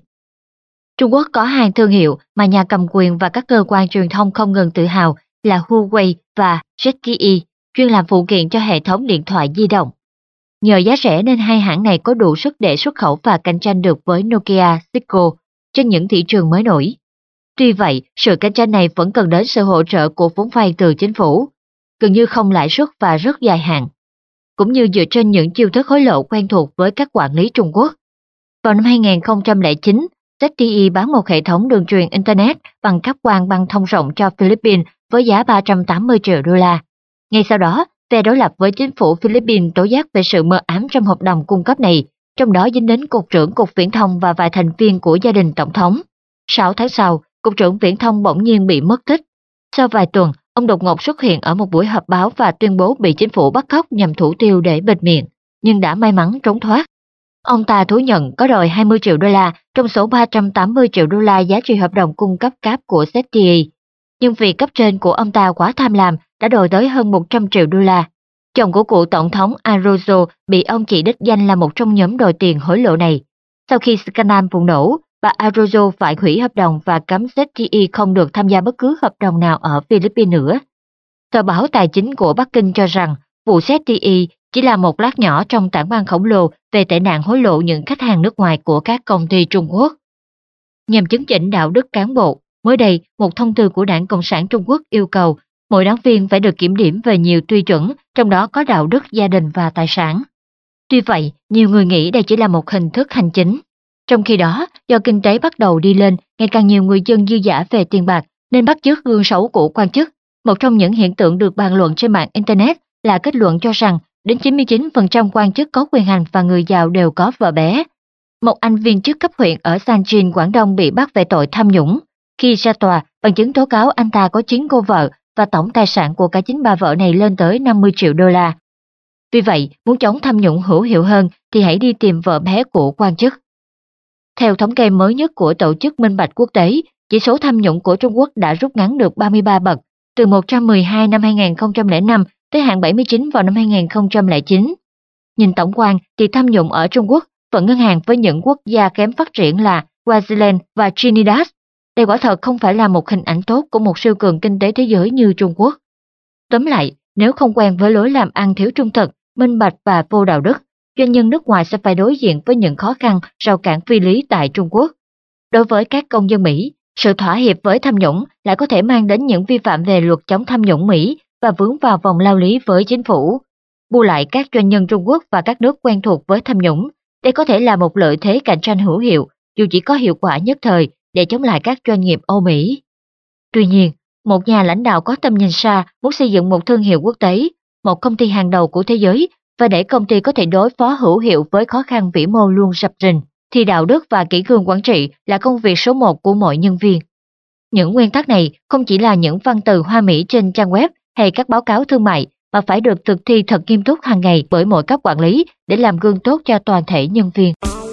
Trung Quốc có hai thương hiệu mà nhà cầm quyền và các cơ quan truyền thông không ngừng tự hào là Huawei và Z T E, chuyên làm phụ kiện cho hệ thống điện thoại di động. Nhờ giá rẻ nên hai hãng này có đủ sức để xuất khẩu và cạnh tranh được với Nokia, Cisco trên những thị trường mới nổi. Tuy vậy, sự cạnh tranh này vẫn cần đến sự hỗ trợ của vốn vay từ chính phủ, gần như không lãi suất và rất dài hạn, cũng như dựa trên những chiêu thức hối lộ quen thuộc với các quản lý Trung Quốc. Vào năm hai nghìn không trăm lẻ chín, Z T E bán một hệ thống đường truyền Internet bằng cáp quang băng thông rộng cho Philippines với giá ba trăm tám mươi triệu đô la. Ngay sau đó, phe đối lập với chính phủ Philippines tố giác về sự mờ ám trong hợp đồng cung cấp này, trong đó dính đến Cục trưởng Cục Viễn thông và vài thành viên của gia đình Tổng thống. Sáu tháng sau, Cục trưởng Viễn thông bỗng nhiên bị mất tích. Sau vài tuần, ông đột ngột xuất hiện ở một buổi họp báo và tuyên bố bị chính phủ bắt cóc nhằm thủ tiêu để bịt miệng, nhưng đã may mắn trốn thoát. Ông ta thú nhận có đòi hai mươi triệu đô la trong số ba trăm tám mươi triệu đô la giá trị hợp đồng cung cấp cáp của Z T E. Nhưng vì cấp trên của ông ta quá tham lam, đã đòi tới hơn một trăm triệu đô la. Chồng của cựu tổng thống Arroyo bị ông chỉ đích danh là một trong nhóm đòi tiền hối lộ này. Sau khi scandal bùng nổ, bà Arroyo phải hủy hợp đồng và cấm Z T E không được tham gia bất cứ hợp đồng nào ở Philippines nữa. Tờ báo tài chính của Bắc Kinh cho rằng vụ Z T E chỉ là một lát nhỏ trong tảng băng khổng lồ về tệ nạn hối lộ những khách hàng nước ngoài của các công ty Trung Quốc. Nhằm chứng chỉnh đạo đức cán bộ, mới đây một thông tư của Đảng Cộng sản Trung Quốc yêu cầu mỗi đảng viên phải được kiểm điểm về nhiều tiêu chuẩn, trong đó có đạo đức gia đình và tài sản. Tuy vậy, nhiều người nghĩ đây chỉ là một hình thức hành chính. Trong khi đó, do kinh tế bắt đầu đi lên, ngày càng nhiều người dân dư dả về tiền bạc nên bắt chước gương xấu của quan chức. Một trong những hiện tượng được bàn luận trên mạng Internet là kết luận cho rằng đến chín mươi chín phần trăm quan chức có quyền hành và người giàu đều có vợ bé. Một anh viên chức cấp huyện ở Sanjin, Quảng Đông bị bắt về tội tham nhũng. Khi ra tòa, bằng chứng tố cáo anh ta có chín cô vợ và tổng tài sản của cả chín bà vợ này lên tới năm mươi triệu đô la. Vì vậy, muốn chống tham nhũng hữu hiệu hơn thì hãy đi tìm vợ bé của quan chức. Theo thống kê mới nhất của Tổ chức Minh bạch Quốc tế, chỉ số tham nhũng của Trung Quốc đã rút ngắn được ba mươi ba bậc, từ một trăm mười hai năm hai nghìn không trăm lẻ năm tới hạng bảy mươi chín vào năm hai nghìn không trăm lẻ chín. Nhìn tổng quan thì tham nhũng ở Trung Quốc vẫn ngang hàng với những quốc gia kém phát triển là New Zealand và Trinidad. Đây quả thật không phải là một hình ảnh tốt của một siêu cường kinh tế thế giới như Trung Quốc. Tóm lại, nếu không quen với lối làm ăn thiếu trung thực, minh bạch và vô đạo đức, doanh nhân nước ngoài sẽ phải đối diện với những khó khăn, rào cản phi lý tại Trung Quốc. Đối với các công dân Mỹ, sự thỏa hiệp với tham nhũng lại có thể mang đến những vi phạm về luật chống tham nhũng Mỹ và vướng vào vòng lao lý với chính phủ. Bù lại các doanh nhân Trung Quốc và các nước quen thuộc với tham nhũng, đây có thể là một lợi thế cạnh tranh hữu hiệu, dù chỉ có hiệu quả nhất thời để chống lại các doanh nghiệp Âu Mỹ. Tuy nhiên, một nhà lãnh đạo có tầm nhìn xa muốn xây dựng một thương hiệu quốc tế, một công ty hàng đầu của thế giới và để công ty có thể đối phó hữu hiệu với khó khăn vĩ mô luôn rập rình, thì đạo đức và kỷ cương quản trị là công việc số một của mọi nhân viên. Những nguyên tắc này không chỉ là những văn từ hoa mỹ trên trang web hay các báo cáo thương mại, mà phải được thực thi thật nghiêm túc hàng ngày bởi mỗi cấp quản lý để làm gương tốt cho toàn thể nhân viên.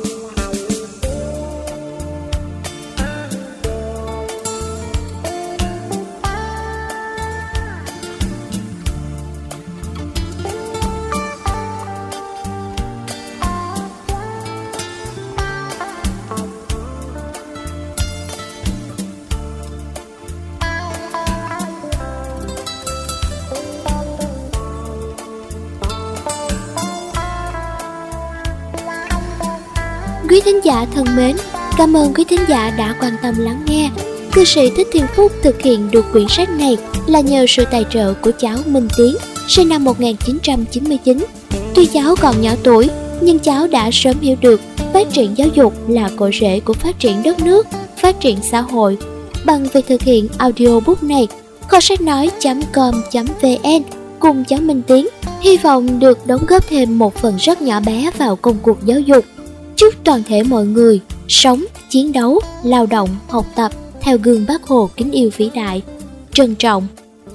Quý thính giả thân mến, cảm ơn quý thính giả đã quan tâm lắng nghe. Cư sĩ Thích Thiên Phúc thực hiện được quyển sách này là nhờ sự tài trợ của cháu Minh Tiến, sinh năm một nghìn chín trăm chín mươi chín. Tuy cháu còn nhỏ tuổi, nhưng cháu đã sớm hiểu được phát triển giáo dục là cội rễ của phát triển đất nước, phát triển xã hội. Bằng việc thực hiện audiobook này, kho sách nói chấm com chấm vn cùng cháu Minh Tiến hy vọng được đóng góp thêm một phần rất nhỏ bé vào công cuộc giáo dục. Chúc toàn thể mọi người sống, chiến đấu, lao động, học tập theo gương Bác Hồ kính yêu vĩ đại. Trân trọng.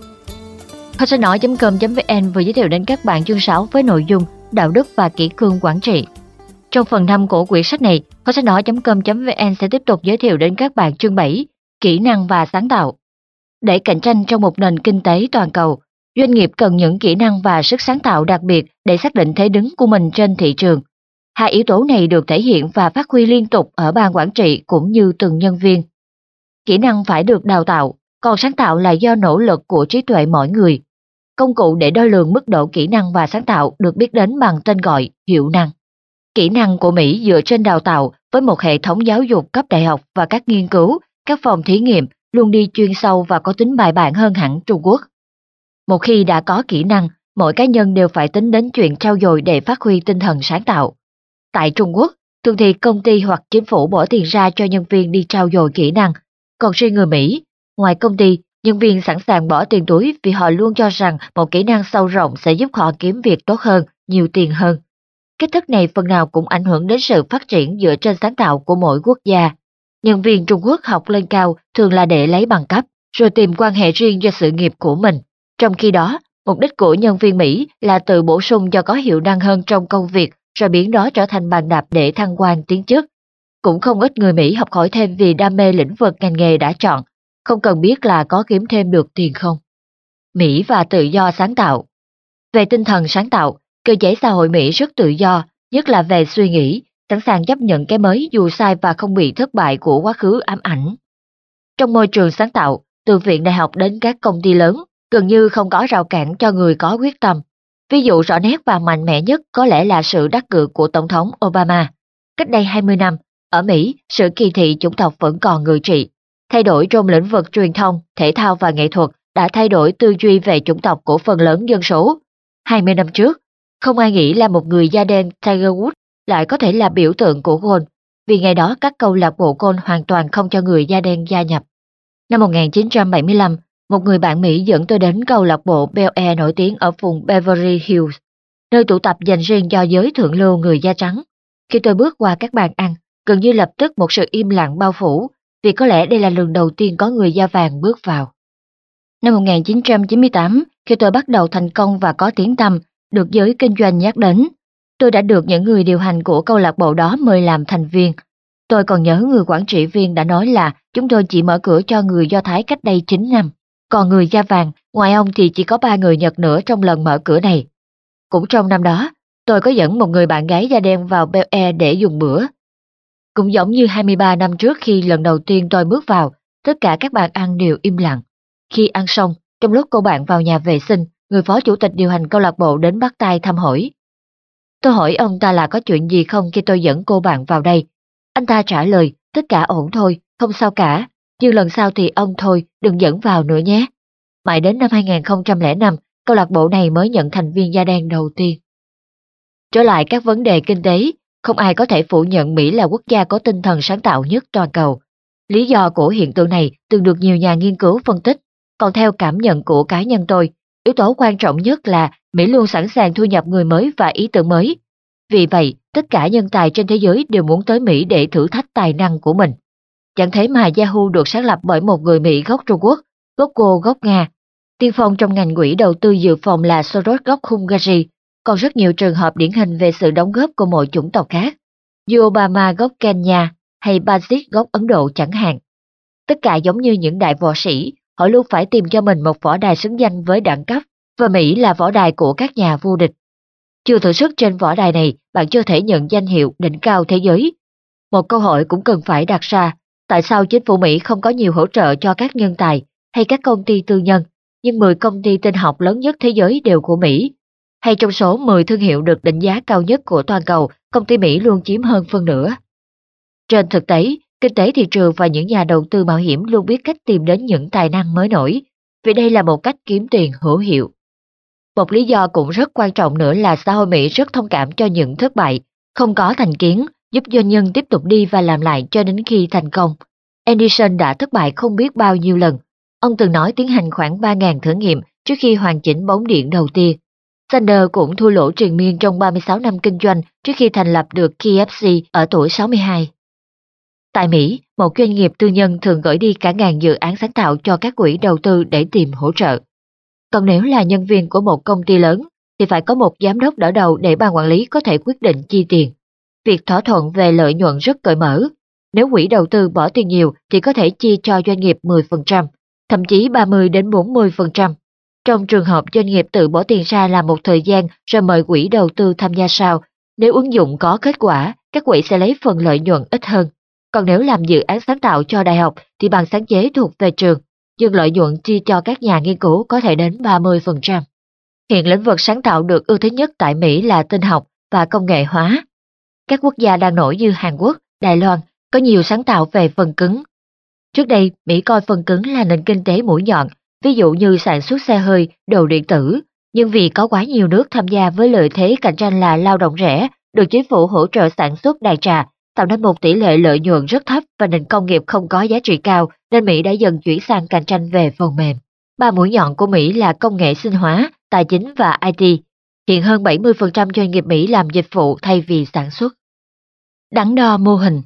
kho sách nói chấm com chấm vn vừa giới thiệu đến các bạn chương sáu với nội dung đạo đức và kỷ cương quản trị. Trong phần năm của quyển sách này, kho sách nói chấm com chấm vn sẽ tiếp tục giới thiệu đến các bạn chương bảy, kỹ năng và sáng tạo. Để cạnh tranh trong một nền kinh tế toàn cầu, doanh nghiệp cần những kỹ năng và sức sáng tạo đặc biệt để xác định thế đứng của mình trên thị trường. Hai yếu tố này được thể hiện và phát huy liên tục ở ban quản trị cũng như từng nhân viên. Kỹ năng phải được đào tạo, còn sáng tạo là do nỗ lực của trí tuệ mỗi người. Công cụ để đo lường mức độ kỹ năng và sáng tạo được biết đến bằng tên gọi hiệu năng. Kỹ năng của Mỹ dựa trên đào tạo với một hệ thống giáo dục cấp đại học và các nghiên cứu, các phòng thí nghiệm luôn đi chuyên sâu và có tính bài bản hơn hẳn Trung Quốc. Một khi đã có kỹ năng, mỗi cá nhân đều phải tính đến chuyện trau dồi để phát huy tinh thần sáng tạo. Tại Trung Quốc, thường thì công ty hoặc chính phủ bỏ tiền ra cho nhân viên đi trau dồi kỹ năng, còn riêng người Mỹ, ngoài công ty, nhân viên sẵn sàng bỏ tiền túi vì họ luôn cho rằng một kỹ năng sâu rộng sẽ giúp họ kiếm việc tốt hơn, nhiều tiền hơn. Cách thức này phần nào cũng ảnh hưởng đến sự phát triển dựa trên sáng tạo của mỗi quốc gia. Nhân viên Trung Quốc học lên cao thường là để lấy bằng cấp, rồi tìm quan hệ riêng cho sự nghiệp của mình. Trong khi đó, mục đích của nhân viên Mỹ là tự bổ sung cho có hiệu năng hơn trong công việc, rồi biến đó trở thành bàn đạp để thăng quan tiến chức. Cũng không ít người Mỹ học hỏi thêm vì đam mê lĩnh vực ngành nghề đã chọn, không cần biết là có kiếm thêm được tiền không. Mỹ và tự do sáng tạo. Về tinh thần sáng tạo, cơ chế xã hội Mỹ rất tự do, nhất là về suy nghĩ, sẵn sàng chấp nhận cái mới dù sai và không bị thất bại của quá khứ ám ảnh. Trong môi trường sáng tạo, từ viện đại học đến các công ty lớn, gần như không có rào cản cho người có quyết tâm. Ví dụ rõ nét và mạnh mẽ nhất có lẽ là sự đắc cử của Tổng thống Obama. Cách đây hai mươi năm, ở Mỹ, sự kỳ thị chủng tộc vẫn còn ngự trị. Thay đổi trong lĩnh vực truyền thông, thể thao và nghệ thuật đã thay đổi tư duy về chủng tộc của phần lớn dân số. hai mươi năm trước, không ai nghĩ là một người da đen Tiger Woods lại có thể là biểu tượng của golf, vì ngày đó các câu lạc bộ golf hoàn toàn không cho người da đen gia nhập. Năm một nghìn chín trăm bảy mươi lăm, một người bạn Mỹ dẫn tôi đến câu lạc bộ Bel Air nổi tiếng ở vùng Beverly Hills, nơi tụ tập dành riêng cho giới thượng lưu người da trắng. Khi tôi bước qua các bàn ăn, gần như lập tức một sự im lặng bao phủ, vì có lẽ đây là lần đầu tiên có người da vàng bước vào. Năm một nghìn chín trăm chín mươi tám, khi tôi bắt đầu thành công và có tiếng tăm, được giới kinh doanh nhắc đến, tôi đã được những người điều hành của câu lạc bộ đó mời làm thành viên. Tôi còn nhớ người quản trị viên đã nói là chúng tôi chỉ mở cửa cho người Do Thái cách đây chín năm, còn người da vàng, ngoài ông thì chỉ có ba người Nhật nữa trong lần mở cửa này. Cũng trong năm đó, tôi có dẫn một người bạn gái da đen vào Bel Air để dùng bữa. Cũng giống như hai mươi ba năm trước khi lần đầu tiên tôi bước vào, tất cả các bàn ăn đều im lặng. Khi ăn xong, trong lúc cô bạn vào nhà vệ sinh, người phó chủ tịch điều hành câu lạc bộ đến bắt tay thăm hỏi. Tôi hỏi ông ta là có chuyện gì không khi tôi dẫn cô bạn vào đây. Anh ta trả lời, tất cả ổn thôi, không sao cả, nhưng lần sau thì ông thôi, đừng dẫn vào nữa nhé. Mãi đến năm hai nghìn không trăm lẻ năm, câu lạc bộ này mới nhận thành viên da đen đầu tiên. Trở lại các vấn đề kinh tế, không ai có thể phủ nhận Mỹ là quốc gia có tinh thần sáng tạo nhất toàn cầu. Lý do của hiện tượng này từng được nhiều nhà nghiên cứu phân tích, còn theo cảm nhận của cá nhân tôi, yếu tố quan trọng nhất là Mỹ luôn sẵn sàng thu nhập người mới và ý tưởng mới. Vì vậy, tất cả nhân tài trên thế giới đều muốn tới Mỹ để thử thách tài năng của mình. Chẳng thế mà Yahoo được sáng lập bởi một người Mỹ gốc Trung Quốc, Google gốc Nga. Tiên phong trong ngành quỹ đầu tư dự phòng là Soros gốc Hungary, còn rất nhiều trường hợp điển hình về sự đóng góp của mọi chủng tộc khác, như Obama gốc Kenya hay Basit gốc Ấn Độ chẳng hạn. Tất cả giống như những đại võ sĩ, họ luôn phải tìm cho mình một võ đài xứng danh với đẳng cấp, và Mỹ là võ đài của các nhà vô địch. Chưa thử sức trên võ đài này, bạn chưa thể nhận danh hiệu đỉnh cao thế giới. Một câu hỏi cũng cần phải đặt ra, tại sao chính phủ Mỹ không có nhiều hỗ trợ cho các nhân tài hay các công ty tư nhân, nhưng mười công ty tin học lớn nhất thế giới đều của Mỹ? Hay trong số mười thương hiệu được định giá cao nhất của toàn cầu, công ty Mỹ luôn chiếm hơn phân nửa? Trên thực tế, kinh tế thị trường và những nhà đầu tư mạo hiểm luôn biết cách tìm đến những tài năng mới nổi, vì đây là một cách kiếm tiền hữu hiệu. Một lý do cũng rất quan trọng nữa là xã hội Mỹ rất thông cảm cho những thất bại, không có thành kiến, giúp doanh nhân tiếp tục đi và làm lại cho đến khi thành công. Edison đã thất bại không biết bao nhiêu lần. Ông từng nói tiến hành khoảng ba nghìn thử nghiệm trước khi hoàn chỉnh bóng điện đầu tiên. Sanders cũng thua lỗ triền miên trong ba mươi sáu năm kinh doanh trước khi thành lập được K F C ở tuổi sáu mươi hai. Tại Mỹ, một doanh nghiệp tư nhân thường gửi đi cả ngàn dự án sáng tạo cho các quỹ đầu tư để tìm hỗ trợ. Còn nếu là nhân viên của một công ty lớn, thì phải có một giám đốc đỡ đầu để ban quản lý có thể quyết định chi tiền. Việc thỏa thuận về lợi nhuận rất cởi mở. Nếu quỹ đầu tư bỏ tiền nhiều thì có thể chia cho doanh nghiệp mười phần trăm, thậm chí ba mươi đến bốn mươi phần trăm. Trong trường hợp doanh nghiệp tự bỏ tiền ra làm một thời gian rồi mời quỹ đầu tư tham gia sau, nếu ứng dụng có kết quả, các quỹ sẽ lấy phần lợi nhuận ít hơn. Còn nếu làm dự án sáng tạo cho đại học thì bằng sáng chế thuộc về trường, nhưng lợi nhuận chia cho các nhà nghiên cứu có thể đến ba mươi phần trăm. Hiện lĩnh vực sáng tạo được ưu thích nhất tại Mỹ là tin học và công nghệ hóa. Các quốc gia đang nổi như Hàn Quốc, Đài Loan có nhiều sáng tạo về phần cứng. Trước đây, Mỹ coi phần cứng là nền kinh tế mũi nhọn, ví dụ như sản xuất xe hơi, đồ điện tử, nhưng vì có quá nhiều nước tham gia với lợi thế cạnh tranh là lao động rẻ, được chính phủ hỗ trợ sản xuất đại trà, tạo nên một tỷ lệ lợi nhuận rất thấp và nền công nghiệp không có giá trị cao, nên Mỹ đã dần chuyển sang cạnh tranh về phần mềm. Ba mũi nhọn của Mỹ là công nghệ sinh hóa, tài chính và I T. Hiện hơn bảy mươi phần trăm doanh nghiệp Mỹ làm dịch vụ thay vì sản xuất. Đắn đo mô hình.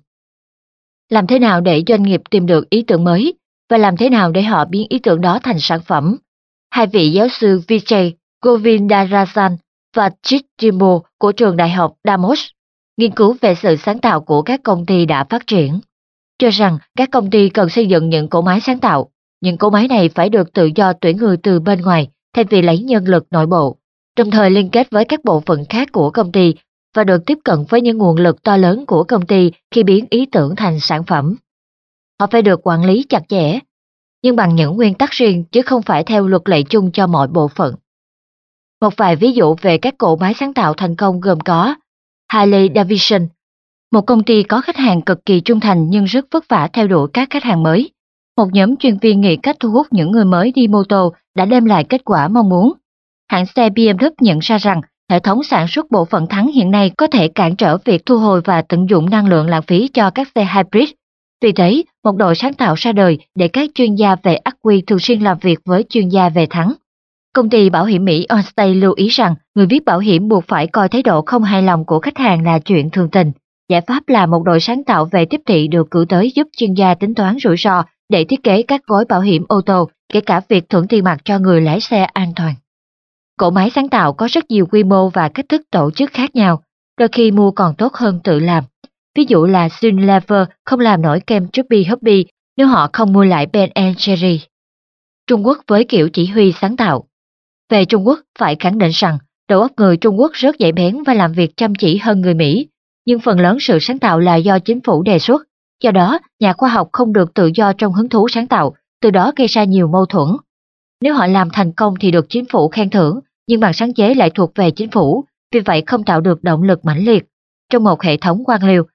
Làm thế nào để doanh nghiệp tìm được ý tưởng mới, và làm thế nào để họ biến ý tưởng đó thành sản phẩm? Hai vị giáo sư Vijay Govindarajan và Chit Jimbo của trường đại học Damos nghiên cứu về sự sáng tạo của các công ty đã phát triển, cho rằng các công ty cần xây dựng những cỗ máy sáng tạo. Những cỗ máy này phải được tự do tuyển người từ bên ngoài thay vì lấy nhân lực nội bộ, đồng thời liên kết với các bộ phận khác của công ty và được tiếp cận với những nguồn lực to lớn của công ty khi biến ý tưởng thành sản phẩm. Họ phải được quản lý chặt chẽ, nhưng bằng những nguyên tắc riêng chứ không phải theo luật lệ chung cho mọi bộ phận. Một vài ví dụ về các cỗ máy sáng tạo thành công gồm có Harley Davidson, một công ty có khách hàng cực kỳ trung thành nhưng rất vất vả theo đuổi các khách hàng mới. Một nhóm chuyên viên nghĩ cách thu hút những người mới đi mô tô đã đem lại kết quả mong muốn. Hãng xe B M W nhận ra rằng hệ thống sản xuất bộ phận thắng hiện nay có thể cản trở việc thu hồi và tận dụng năng lượng lãng phí cho các xe hybrid. Vì thế, một đội sáng tạo ra đời để các chuyên gia về ắc quy thường xuyên làm việc với chuyên gia về thắng. Công ty bảo hiểm Mỹ Allstate lưu ý rằng người viết bảo hiểm buộc phải coi thái độ không hài lòng của khách hàng là chuyện thường tình. Giải pháp là một đội sáng tạo về tiếp thị được cử tới giúp chuyên gia tính toán rủi ro để thiết kế các gói bảo hiểm ô tô, kể cả việc thưởng tiền mặt cho người lái xe an toàn. Cỗ máy sáng tạo có rất nhiều quy mô và cách thức tổ chức khác nhau, đôi khi mua còn tốt hơn tự làm. Ví dụ là Unilever không làm nổi kem Chubby Hubby nếu họ không mua lại Ben and Jerry. Trung Quốc với kiểu chỉ huy sáng tạo. Về Trung Quốc, phải khẳng định rằng đầu óc người Trung Quốc rất nhạy bén và làm việc chăm chỉ hơn người Mỹ, nhưng phần lớn sự sáng tạo là do chính phủ đề xuất. Do đó, nhà khoa học không được tự do trong hứng thú sáng tạo, từ đó gây ra nhiều mâu thuẫn. Nếu họ làm thành công thì được chính phủ khen thưởng, nhưng bằng sáng chế lại thuộc về chính phủ, vì vậy không tạo được động lực mãnh liệt. Trong một hệ thống quan liêu,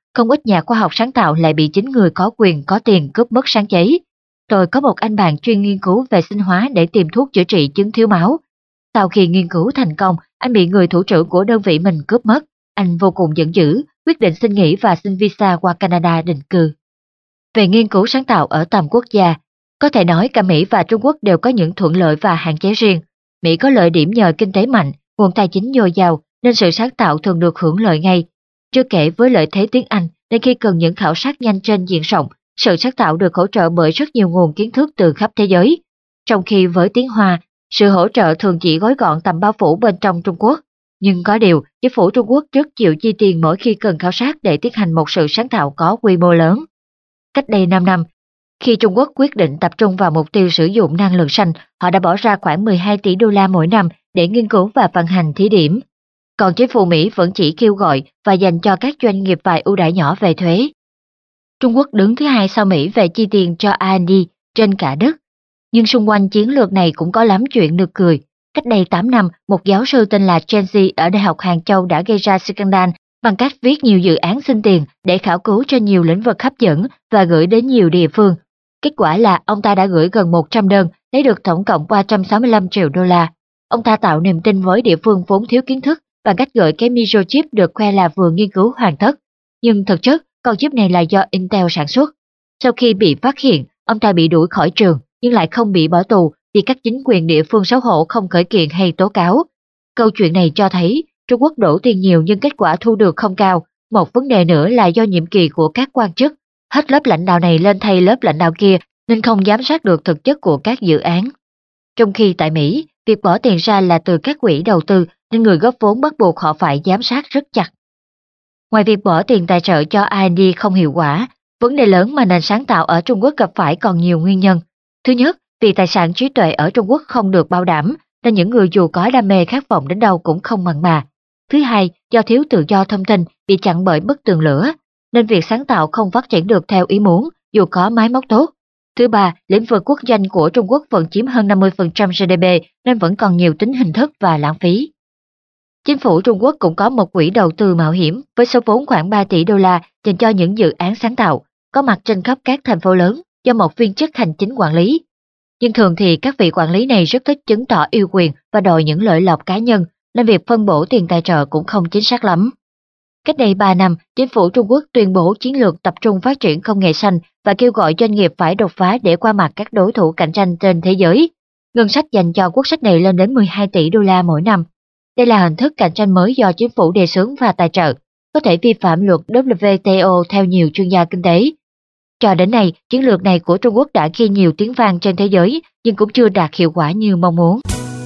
không ít nhà khoa học sáng tạo lại bị chính người có quyền có tiền cướp mất sáng chế. Rồi có một anh bạn chuyên nghiên cứu về sinh hóa để tìm thuốc chữa trị chứng thiếu máu. Sau khi nghiên cứu thành công, anh bị người thủ trưởng của đơn vị mình cướp mất. Anh vô cùng giận dữ, quyết định xin nghỉ và xin visa qua Canada định cư. Về nghiên cứu sáng tạo ở tầm quốc gia, có thể nói cả Mỹ và Trung Quốc đều có những thuận lợi và hạn chế riêng. Mỹ có lợi điểm nhờ kinh tế mạnh, nguồn tài chính dồi dào nên sự sáng tạo thường được hưởng lợi ngay. Chưa kể với lợi thế tiếng Anh nên khi cần những khảo sát nhanh trên diện rộng, sự sáng tạo được hỗ trợ bởi rất nhiều nguồn kiến thức từ khắp thế giới. Trong khi với tiếng Hoa, sự hỗ trợ thường chỉ gói gọn tầm bao phủ bên trong Trung Quốc. Nhưng có điều, chính phủ Trung Quốc rất chịu chi tiền mỗi khi cần khảo sát để tiến hành một sự sáng tạo có quy mô lớn. Cách đây năm năm, khi Trung Quốc quyết định tập trung vào mục tiêu sử dụng năng lượng xanh, họ đã bỏ ra khoảng mười hai tỷ đô la mỗi năm để nghiên cứu và vận hành thí điểm. Còn chính phủ Mỹ vẫn chỉ kêu gọi và dành cho các doanh nghiệp vài ưu đãi nhỏ về thuế. Trung Quốc đứng thứ hai sau Mỹ về chi tiền cho R and D trên cả đất. Nhưng xung quanh chiến lược này cũng có lắm chuyện nực cười. Cách đây tám năm, một giáo sư tên là Chen Xi ở Đại học Hàng Châu đã gây ra scandal bằng cách viết nhiều dự án xin tiền để khảo cứu trên nhiều lĩnh vực hấp dẫn và gửi đến nhiều địa phương. Kết quả là ông ta đã gửi gần một trăm đơn, lấy được tổng cộng ba trăm sáu mươi lăm triệu đô la. Ông ta tạo niềm tin với địa phương vốn thiếu kiến thức bằng cách gửi cái microchip được khoe là vừa nghiên cứu hoàn tất. Nhưng thực chất, con chip này là do Intel sản xuất. Sau khi bị phát hiện, ông ta bị đuổi khỏi trường, nhưng lại không bị bỏ tù vì các chính quyền địa phương xấu hổ không khởi kiện hay tố cáo. Câu chuyện này cho thấy Trung Quốc đổ tiền nhiều nhưng kết quả thu được không cao. Một vấn đề nữa là do nhiệm kỳ của các quan chức. Hết lớp lãnh đạo này lên thay lớp lãnh đạo kia nên không giám sát được thực chất của các dự án. Trong khi tại Mỹ, việc bỏ tiền ra là từ các quỹ đầu tư nên người góp vốn bắt buộc họ phải giám sát rất chặt. Ngoài việc bỏ tiền tài trợ cho R and D không hiệu quả, vấn đề lớn mà nền sáng tạo ở Trung Quốc gặp phải còn nhiều nguyên nhân. Thứ nhất, vì tài sản trí tuệ ở Trung Quốc không được bảo đảm, nên những người dù có đam mê khát vọng đến đâu cũng không mặn mà. Thứ hai, do thiếu tự do thông tin bị chặn bởi bức tường lửa, nên việc sáng tạo không phát triển được theo ý muốn dù có máy móc tốt. Thứ ba, lĩnh vực quốc doanh của Trung Quốc vẫn chiếm hơn năm mươi phần trăm G D P nên vẫn còn nhiều tính hình thức và lãng phí. Chính phủ Trung Quốc cũng có một quỹ đầu tư mạo hiểm với số vốn khoảng ba tỷ đô la dành cho những dự án sáng tạo, có mặt trên khắp các thành phố lớn do một viên chức hành chính quản lý. Nhưng thường thì các vị quản lý này rất thích chứng tỏ yêu quyền và đòi những lợi lộc cá nhân, nên việc phân bổ tiền tài trợ cũng không chính xác lắm. Cách đây ba năm, chính phủ Trung Quốc tuyên bố chiến lược tập trung phát triển công nghệ xanh và kêu gọi doanh nghiệp phải đột phá để qua mặt các đối thủ cạnh tranh trên thế giới. Ngân sách dành cho quốc sách này lên đến mười hai tỷ đô la mỗi năm. Đây là hình thức cạnh tranh mới do chính phủ đề xướng và tài trợ, có thể vi phạm luật W T O theo nhiều chuyên gia kinh tế. Cho đến nay, chiến lược này của Trung Quốc đã ghi nhiều tiếng vang trên thế giới, nhưng cũng chưa đạt hiệu quả như mong muốn.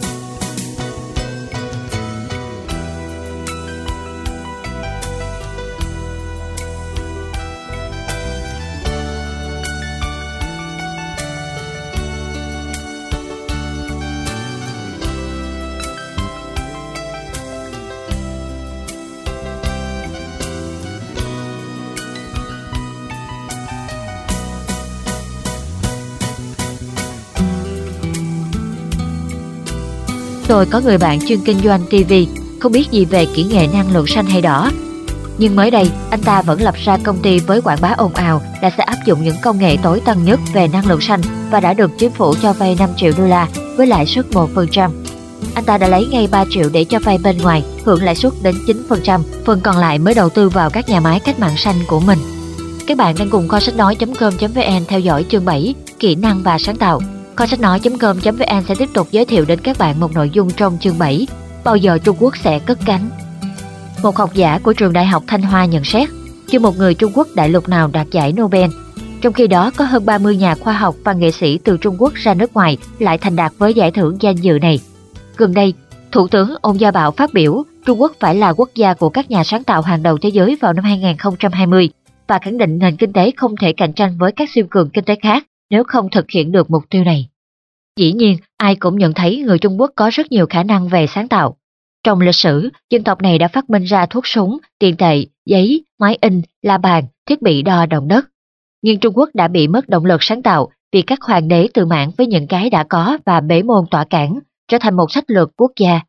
Tôi có người bạn chuyên kinh doanh ti vi, không biết gì về kỹ nghệ năng lượng xanh hay đỏ. Nhưng mới đây, anh ta vẫn lập ra công ty với quảng bá ồn ào là sẽ áp dụng những công nghệ tối tân nhất về năng lượng xanh và đã được chính phủ cho vay năm triệu đô la với lãi suất một phần trăm. Anh ta đã lấy ngay ba triệu để cho vay bên ngoài, hưởng lãi suất đến chín phần trăm, phần còn lại mới đầu tư vào các nhà máy cách mạng xanh của mình. Các bạn đang cùng kho sách nói chấm com chấm vn theo dõi chương bảy, kỹ năng và sáng tạo. Kho sách nói chấm com chấm vn sẽ tiếp tục giới thiệu đến các bạn một nội dung trong chương bảy, bao giờ Trung Quốc sẽ cất cánh. Một học giả của trường Đại học Thanh Hoa nhận xét, chưa một người Trung Quốc đại lục nào đạt giải Nobel. Trong khi đó, có hơn ba mươi nhà khoa học và nghệ sĩ từ Trung Quốc ra nước ngoài lại thành đạt với giải thưởng danh dự này. Gần đây, Thủ tướng Ôn Gia Bảo phát biểu Trung Quốc phải là quốc gia của các nhà sáng tạo hàng đầu thế giới vào năm hai nghìn không trăm hai mươi và khẳng định nền kinh tế không thể cạnh tranh với các siêu cường kinh tế khác nếu không thực hiện được mục tiêu này. Dĩ nhiên, ai cũng nhận thấy người Trung Quốc có rất nhiều khả năng về sáng tạo. Trong lịch sử, dân tộc này đã phát minh ra thuốc súng, tiền tệ, giấy, máy in, la bàn, thiết bị đo động đất. Nhưng Trung Quốc đã bị mất động lực sáng tạo vì các hoàng đế tự mãn với những cái đã có và bế môn tỏa cản, trở thành một sách lược quốc gia.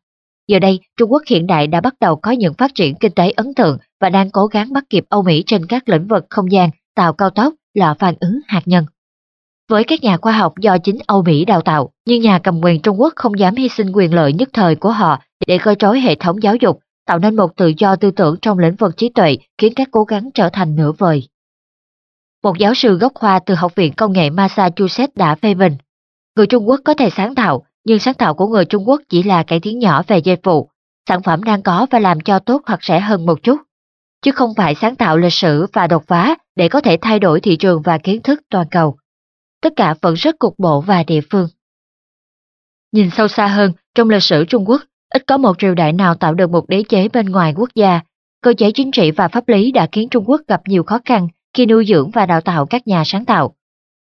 Giờ đây, Trung Quốc hiện đại đã bắt đầu có những phát triển kinh tế ấn tượng và đang cố gắng bắt kịp Âu Mỹ trên các lĩnh vực không gian, tàu cao tốc, lò phản ứng hạt nhân. Với các nhà khoa học do chính Âu Mỹ đào tạo, nhưng nhà cầm quyền Trung Quốc không dám hy sinh quyền lợi nhất thời của họ để cơi trói hệ thống giáo dục, tạo nên một tự do tư tưởng trong lĩnh vực trí tuệ khiến các cố gắng trở thành nửa vời. Một giáo sư gốc Hoa từ Học viện Công nghệ Massachusetts đã phê bình, người Trung Quốc có thể sáng tạo, nhưng sáng tạo của người Trung Quốc chỉ là cải tiến nhỏ về dịch vụ, sản phẩm đang có và làm cho tốt hoặc rẻ hơn một chút, chứ không phải sáng tạo lịch sử và đột phá để có thể thay đổi thị trường và kiến thức toàn cầu. Tất cả vẫn rất cục bộ và địa phương. Nhìn sâu xa hơn, trong lịch sử Trung Quốc, ít có một triều đại nào tạo được một đế chế bên ngoài quốc gia. Cơ chế chính trị và pháp lý đã khiến Trung Quốc gặp nhiều khó khăn khi nuôi dưỡng và đào tạo các nhà sáng tạo.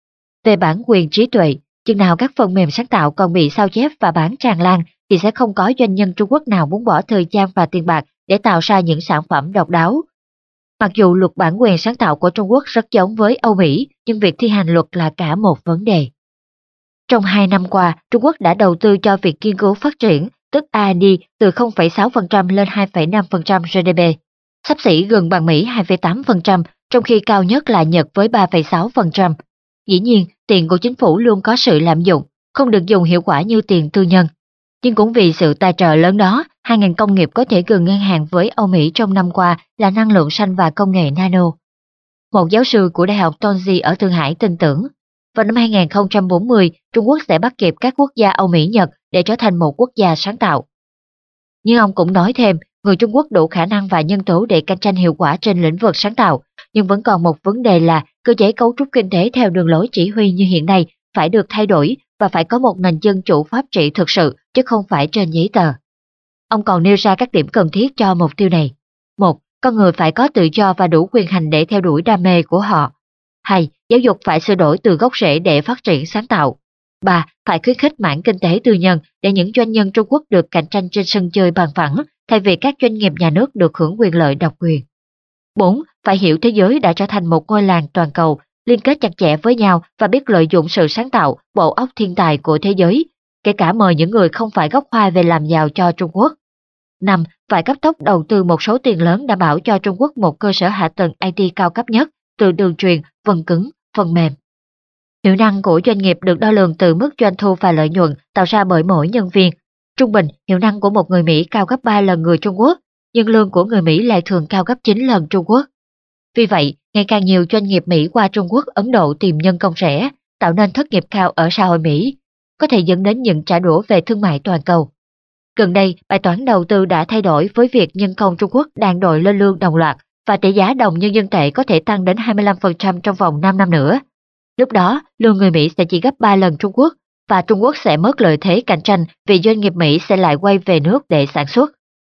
Về bản quyền trí tuệ, chừng nào các phần mềm sáng tạo còn bị sao chép và bán tràn lan thì sẽ không có doanh nhân Trung Quốc nào muốn bỏ thời gian và tiền bạc để tạo ra những sản phẩm độc đáo. Mặc dù luật bản quyền sáng tạo của Trung Quốc rất giống với Âu Mỹ, nhưng việc thi hành luật là cả một vấn đề. Trong hai năm qua, Trung Quốc đã đầu tư cho việc nghiên cứu phát triển, tức a and đê, từ không phẩy sáu phần trăm lên hai phẩy năm phần trăm giê đê pê, xấp xỉ gần bằng Mỹ hai phẩy tám phần trăm, trong khi cao nhất là Nhật với ba phẩy sáu phần trăm. Dĩ nhiên, tiền của chính phủ luôn có sự lạm dụng, không được dùng hiệu quả như tiền tư nhân. Nhưng cũng vì sự tài trợ lớn đó, hai ngành công nghiệp có thể gần ngang hàng với Âu Mỹ trong năm qua là năng lượng xanh và công nghệ nano. Một giáo sư của Đại học Tongji ở Thượng Hải tin tưởng, vào năm hai không bốn mươi, Trung Quốc sẽ bắt kịp các quốc gia Âu Mỹ Nhật để trở thành một quốc gia sáng tạo. Nhưng ông cũng nói thêm, người Trung Quốc đủ khả năng và nhân tố để cạnh tranh hiệu quả trên lĩnh vực sáng tạo, nhưng vẫn còn một vấn đề là cơ chế cấu trúc kinh tế theo đường lối chỉ huy như hiện nay phải được thay đổi và phải có một nền dân chủ pháp trị thực sự, chứ không phải trên giấy tờ. Ông còn nêu ra các điểm cần thiết cho mục tiêu này. Một, con người phải có tự do và đủ quyền hành để theo đuổi đam mê của họ. Hai, giáo dục phải sửa đổi từ gốc rễ để phát triển sáng tạo. Ba, phải khuyến khích mảng kinh tế tư nhân để những doanh nhân Trung Quốc được cạnh tranh trên sân chơi bằng phẳng, thay vì các doanh nghiệp nhà nước được hưởng quyền lợi độc quyền. Bốn, phải hiểu thế giới đã trở thành một ngôi làng toàn cầu, liên kết chặt chẽ với nhau và biết lợi dụng sự sáng tạo, bộ óc thiên tài của thế giới, kể cả mời những người không phải gốc Hoa về làm giàu cho Trung Quốc. Năm, phải cấp tốc đầu tư một số tiền lớn đảm bảo cho Trung Quốc một cơ sở hạ tầng i tê cao cấp nhất, từ đường truyền, phần cứng, phần mềm. Hiệu năng của doanh nghiệp được đo lường từ mức doanh thu và lợi nhuận tạo ra bởi mỗi nhân viên. Trung bình, hiệu năng của một người Mỹ cao gấp ba lần người Trung Quốc, nhưng lương của người Mỹ lại thường cao gấp chín lần Trung Quốc. Vì vậy, ngày càng nhiều doanh nghiệp Mỹ qua Trung Quốc, Ấn Độ tìm nhân công rẻ, tạo nên thất nghiệp cao ở xã hội Mỹ, có thể dẫn đến những trả đũa về thương mại toàn cầu. Gần đây, bài toán đầu tư đã thay đổi với việc nhân công Trung Quốc đang đội lên lương đồng loạt và tỷ giá đồng nhân dân tệ có thể tăng đến hai mươi lăm phần trăm trong vòng năm năm nữa. Lúc đó, lương người Mỹ sẽ chỉ gấp ba lần Trung Quốc và Trung Quốc sẽ mất lợi thế cạnh tranh vì doanh nghiệp Mỹ sẽ lại quay về nước để sản xuất.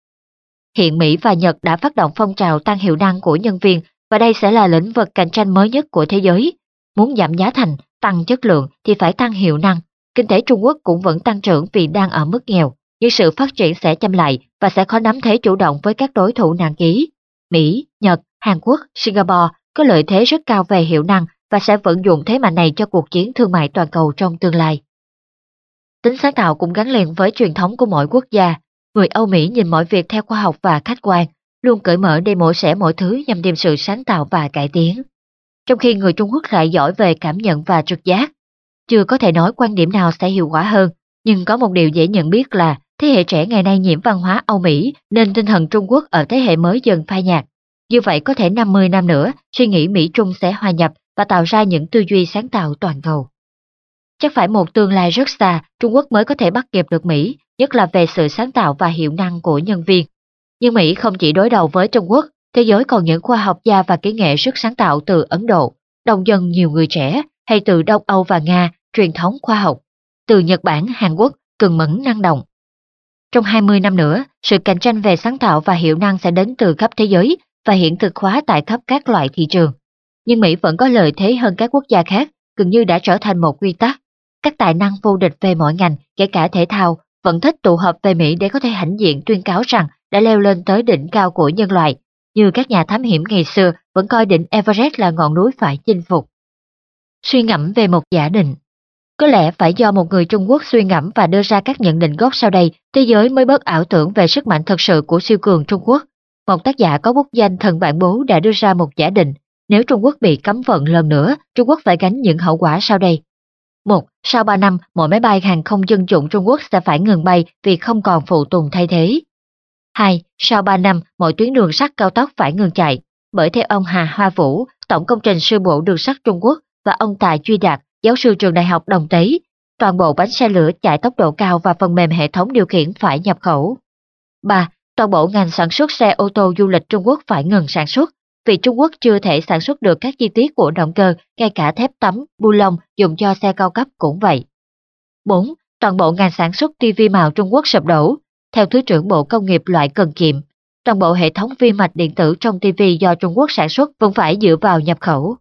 Hiện Mỹ và Nhật đã phát động phong trào tăng hiệu năng của nhân viên và đây sẽ là lĩnh vực cạnh tranh mới nhất của thế giới. Muốn giảm giá thành, tăng chất lượng thì phải tăng hiệu năng. Kinh tế Trung Quốc cũng vẫn tăng trưởng vì đang ở mức nghèo, nhưng sự phát triển sẽ chậm lại và sẽ khó nắm thế chủ động với các đối thủ nặng ký. Mỹ, Nhật, Hàn Quốc, Singapore có lợi thế rất cao về hiệu năng và sẽ vận dụng thế mạnh này cho cuộc chiến thương mại toàn cầu trong tương lai. Tính sáng tạo cũng gắn liền với truyền thống của mỗi quốc gia. Người Âu Mỹ nhìn mọi việc theo khoa học và khách quan, luôn cởi mở để mổ xẻ mọi thứ nhằm tìm sự sáng tạo và cải tiến. Trong khi người Trung Quốc lại giỏi về cảm nhận và trực giác. Chưa có thể nói quan điểm nào sẽ hiệu quả hơn, nhưng có một điều dễ nhận biết là thế hệ trẻ ngày nay nhiễm văn hóa Âu Mỹ nên tinh thần Trung Quốc ở thế hệ mới dần phai nhạt. Như vậy có thể năm mươi năm nữa, suy nghĩ Mỹ-Trung sẽ hòa nhập và tạo ra những tư duy sáng tạo toàn cầu. Chắc phải một tương lai rất xa, Trung Quốc mới có thể bắt kịp được Mỹ, nhất là về sự sáng tạo và hiệu năng của nhân viên. Nhưng Mỹ không chỉ đối đầu với Trung Quốc, thế giới còn những khoa học gia và kỹ nghệ rất sáng tạo từ Ấn Độ, đông dân nhiều người trẻ, hay từ Đông Âu và Nga, truyền thống khoa học, từ Nhật Bản, Hàn Quốc, cần mẫn năng động. Trong hai mươi năm nữa, sự cạnh tranh về sáng tạo và hiệu năng sẽ đến từ khắp thế giới và hiện thực hóa tại khắp các loại thị trường. Nhưng Mỹ vẫn có lợi thế hơn các quốc gia khác, gần như đã trở thành một quy tắc. Các tài năng vô địch về mọi ngành, kể cả thể thao, vẫn thích tụ họp về Mỹ để có thể hãnh diện tuyên cáo rằng đã leo lên tới đỉnh cao của nhân loại, như các nhà thám hiểm ngày xưa vẫn coi đỉnh Everest là ngọn núi phải chinh phục. Suy ngẫm về một giả định. Có lẽ phải do một người Trung Quốc suy ngẫm và đưa ra các nhận định gốc sau đây, thế giới mới bớt ảo tưởng về sức mạnh thật sự của siêu cường Trung Quốc. Một tác giả có bút danh Thần Bản Bố đã đưa ra một giả định, nếu Trung Quốc bị cấm vận lần nữa, Trung Quốc phải gánh những hậu quả sau đây. Một. Sau ba năm, mọi máy bay hàng không dân dụng Trung Quốc sẽ phải ngừng bay vì không còn phụ tùng thay thế. Hai. Sau ba năm, mọi tuyến đường sắt cao tốc phải ngừng chạy, bởi theo ông Hà Hoa Vũ, Tổng công trình sư bộ đường sắt Trung Quốc, và ông Tài Duy Đạt, giáo sư trường Đại học Đồng Tế, toàn bộ bánh xe lửa chạy tốc độ cao và phần mềm hệ thống điều khiển phải nhập khẩu. Ba. Toàn bộ ngành sản xuất xe ô tô du lịch Trung Quốc phải ngừng sản xuất, vì Trung Quốc chưa thể sản xuất được các chi tiết của động cơ, ngay cả thép tấm, bu lông dùng cho xe cao cấp cũng vậy. Bốn. Toàn bộ ngành sản xuất ti vi màu Trung Quốc sụp đổ. Theo Thứ trưởng Bộ Công nghiệp loại cần kiệm, toàn bộ hệ thống vi mạch điện tử trong ti vi do Trung Quốc sản xuất vẫn phải dựa vào nhập khẩu.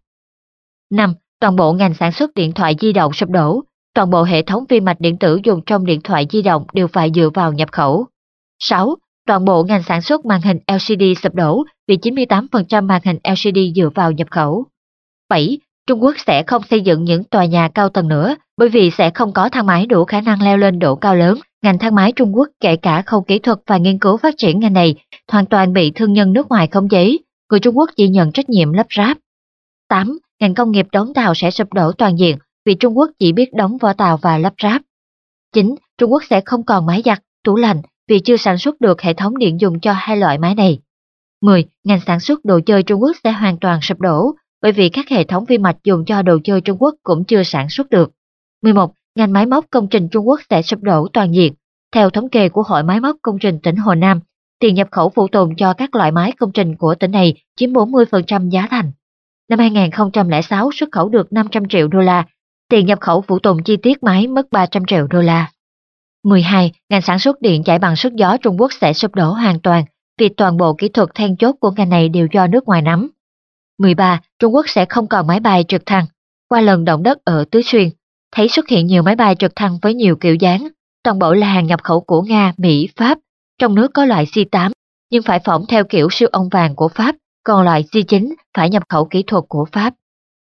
Năm. Toàn bộ ngành sản xuất điện thoại di động sụp đổ. Toàn bộ hệ thống vi mạch điện tử dùng trong điện thoại di động đều phải dựa vào nhập khẩu. Sáu. Toàn bộ ngành sản xuất màn hình lờ xê đê sụp đổ vì chín mươi tám phần trăm màn hình lờ xê đê dựa vào nhập khẩu. Bảy. Trung Quốc sẽ không xây dựng những tòa nhà cao tầng nữa bởi vì sẽ không có thang máy đủ khả năng leo lên độ cao lớn. Ngành thang máy Trung Quốc, kể cả khâu kỹ thuật và nghiên cứu phát triển ngành này, hoàn toàn bị thương nhân nước ngoài khống chế. Người Trung Quốc chỉ nhận trách nhiệm lắp ráp. Tám. Ngành công nghiệp đóng tàu sẽ sụp đổ toàn diện vì Trung Quốc chỉ biết đóng vỏ tàu và lắp ráp. Chín. Trung Quốc sẽ không còn máy giặt, tủ lạnh vì chưa sản xuất được hệ thống điện dùng cho hai loại máy này. Mười. Ngành sản xuất đồ chơi Trung Quốc sẽ hoàn toàn sụp đổ bởi vì các hệ thống vi mạch dùng cho đồ chơi Trung Quốc cũng chưa sản xuất được. Mười một. Ngành máy móc công trình Trung Quốc sẽ sụp đổ toàn diện. Theo thống kê của Hội Máy móc Công trình tỉnh Hồ Nam, tiền nhập khẩu phụ tùng cho các loại máy công trình của tỉnh này chiếm bốn mươi phần trăm giá thành. Năm hai nghìn không trăm lẻ sáu xuất khẩu được năm trăm triệu đô la, tiền nhập khẩu phụ tùng chi tiết máy mất ba trăm triệu đô la. Mười hai. Ngành sản xuất điện chạy bằng sức gió Trung Quốc sẽ sụp đổ hoàn toàn vì toàn bộ kỹ thuật then chốt của ngành này đều do nước ngoài nắm. Mười ba. Trung Quốc sẽ không còn máy bay trực thăng. Qua lần động đất ở Tứ Xuyên, thấy xuất hiện nhiều máy bay trực thăng với nhiều kiểu dáng, toàn bộ là hàng nhập khẩu của Nga, Mỹ, Pháp. Trong nước có loại C tám, nhưng phải phỏng theo kiểu siêu ông vàng của Pháp, còn loại C chín phải nhập khẩu kỹ thuật của Pháp.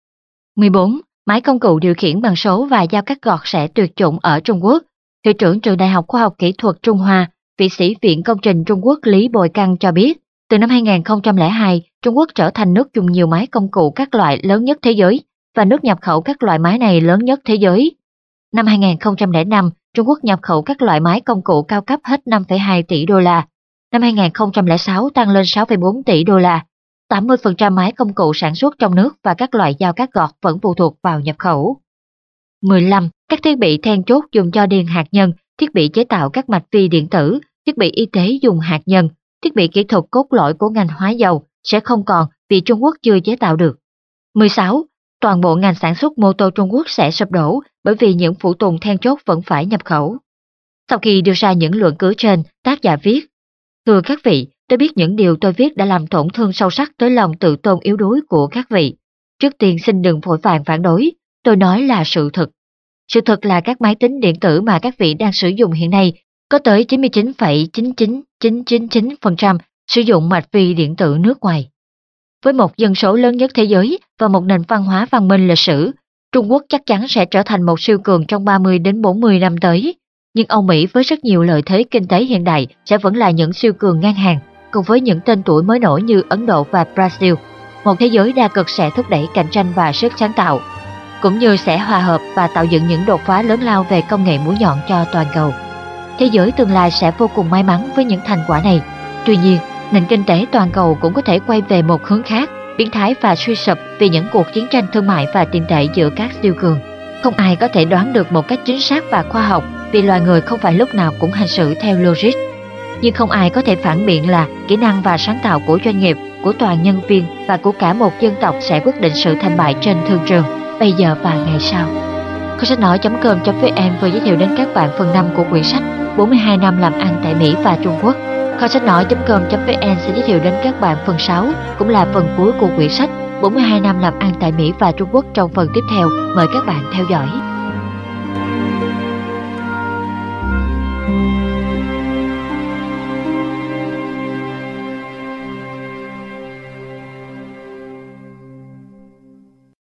Mười bốn. Máy công cụ điều khiển bằng số và dao cắt gọt sẽ tuyệt chủng ở Trung Quốc. Hiệu trưởng Trường Đại học Khoa học Kỹ thuật Trung Hoa, vị sĩ Viện Công trình Trung Quốc Lý Bồi Căn cho biết, từ năm hai nghìn không trăm lẻ hai, Trung Quốc trở thành nước dùng nhiều máy công cụ các loại lớn nhất thế giới và nước nhập khẩu các loại máy này lớn nhất thế giới. Năm hai nghìn không trăm lẻ năm, Trung Quốc nhập khẩu các loại máy công cụ cao cấp hết năm phẩy hai tỷ đô la. Năm hai nghìn không trăm lẻ sáu tăng lên sáu phẩy bốn tỷ đô la. tám mươi phần trăm máy công cụ sản xuất trong nước và các loại dao cắt gọt vẫn phụ thuộc vào nhập khẩu. mười lăm. Các thiết bị then chốt dùng cho điện hạt nhân, thiết bị chế tạo các mạch vi điện tử, thiết bị y tế dùng hạt nhân, thiết bị kỹ thuật cốt lõi của ngành hóa dầu sẽ không còn vì Trung Quốc chưa chế tạo được. mười sáu. Toàn bộ ngành sản xuất mô tô Trung Quốc sẽ sụp đổ bởi vì những phụ tùng then chốt vẫn phải nhập khẩu. Sau khi đưa ra những luận cứ trên, tác giả viết: Thưa các vị, tôi biết những điều tôi viết đã làm tổn thương sâu sắc tới lòng tự tôn yếu đuối của các vị. Trước tiên xin đừng vội vàng phản đối, tôi nói là sự thật. Sự thật là các máy tính điện tử mà các vị đang sử dụng hiện nay có tới chín mươi chín phẩy chín chín chín chín chín phần trăm sử dụng mạch vi điện tử nước ngoài. Với một dân số lớn nhất thế giới và một nền văn hóa văn minh lịch sử, Trung Quốc chắc chắn sẽ trở thành một siêu cường trong ba mươi đến bốn mươi năm tới. Nhưng Âu Mỹ với rất nhiều lợi thế kinh tế hiện đại sẽ vẫn là những siêu cường ngang hàng, cùng với những tên tuổi mới nổi như Ấn Độ và Brazil. Một thế giới đa cực sẽ thúc đẩy cạnh tranh và sức sáng tạo, cũng như sẽ hòa hợp và tạo dựng những đột phá lớn lao về công nghệ mũi nhọn cho toàn cầu. Thế giới tương lai sẽ vô cùng may mắn với những thành quả này. Tuy nhiên, nền kinh tế toàn cầu cũng có thể quay về một hướng khác, biến thái và suy sụp vì những cuộc chiến tranh thương mại và tiền tệ giữa các siêu cường. Không ai có thể đoán được một cách chính xác và khoa học vì loài người không phải lúc nào cũng hành xử theo logic. Nhưng không ai có thể phản biện là kỹ năng và sáng tạo của doanh nghiệp, của toàn nhân viên và của cả một dân tộc sẽ quyết định sự thành bại trên thương trường, bây giờ và ngày sau. Kho sách nói chấm com chấm vn vừa giới thiệu đến các bạn phần năm của quyển sách bốn mươi hai năm làm ăn tại Mỹ và Trung Quốc. Kho sách nói chấm com chấm vn sẽ giới thiệu đến các bạn phần sáu, cũng là phần cuối của quyển sách bốn mươi hai năm làm ăn tại Mỹ và Trung Quốc trong phần tiếp theo. Mời các bạn theo dõi.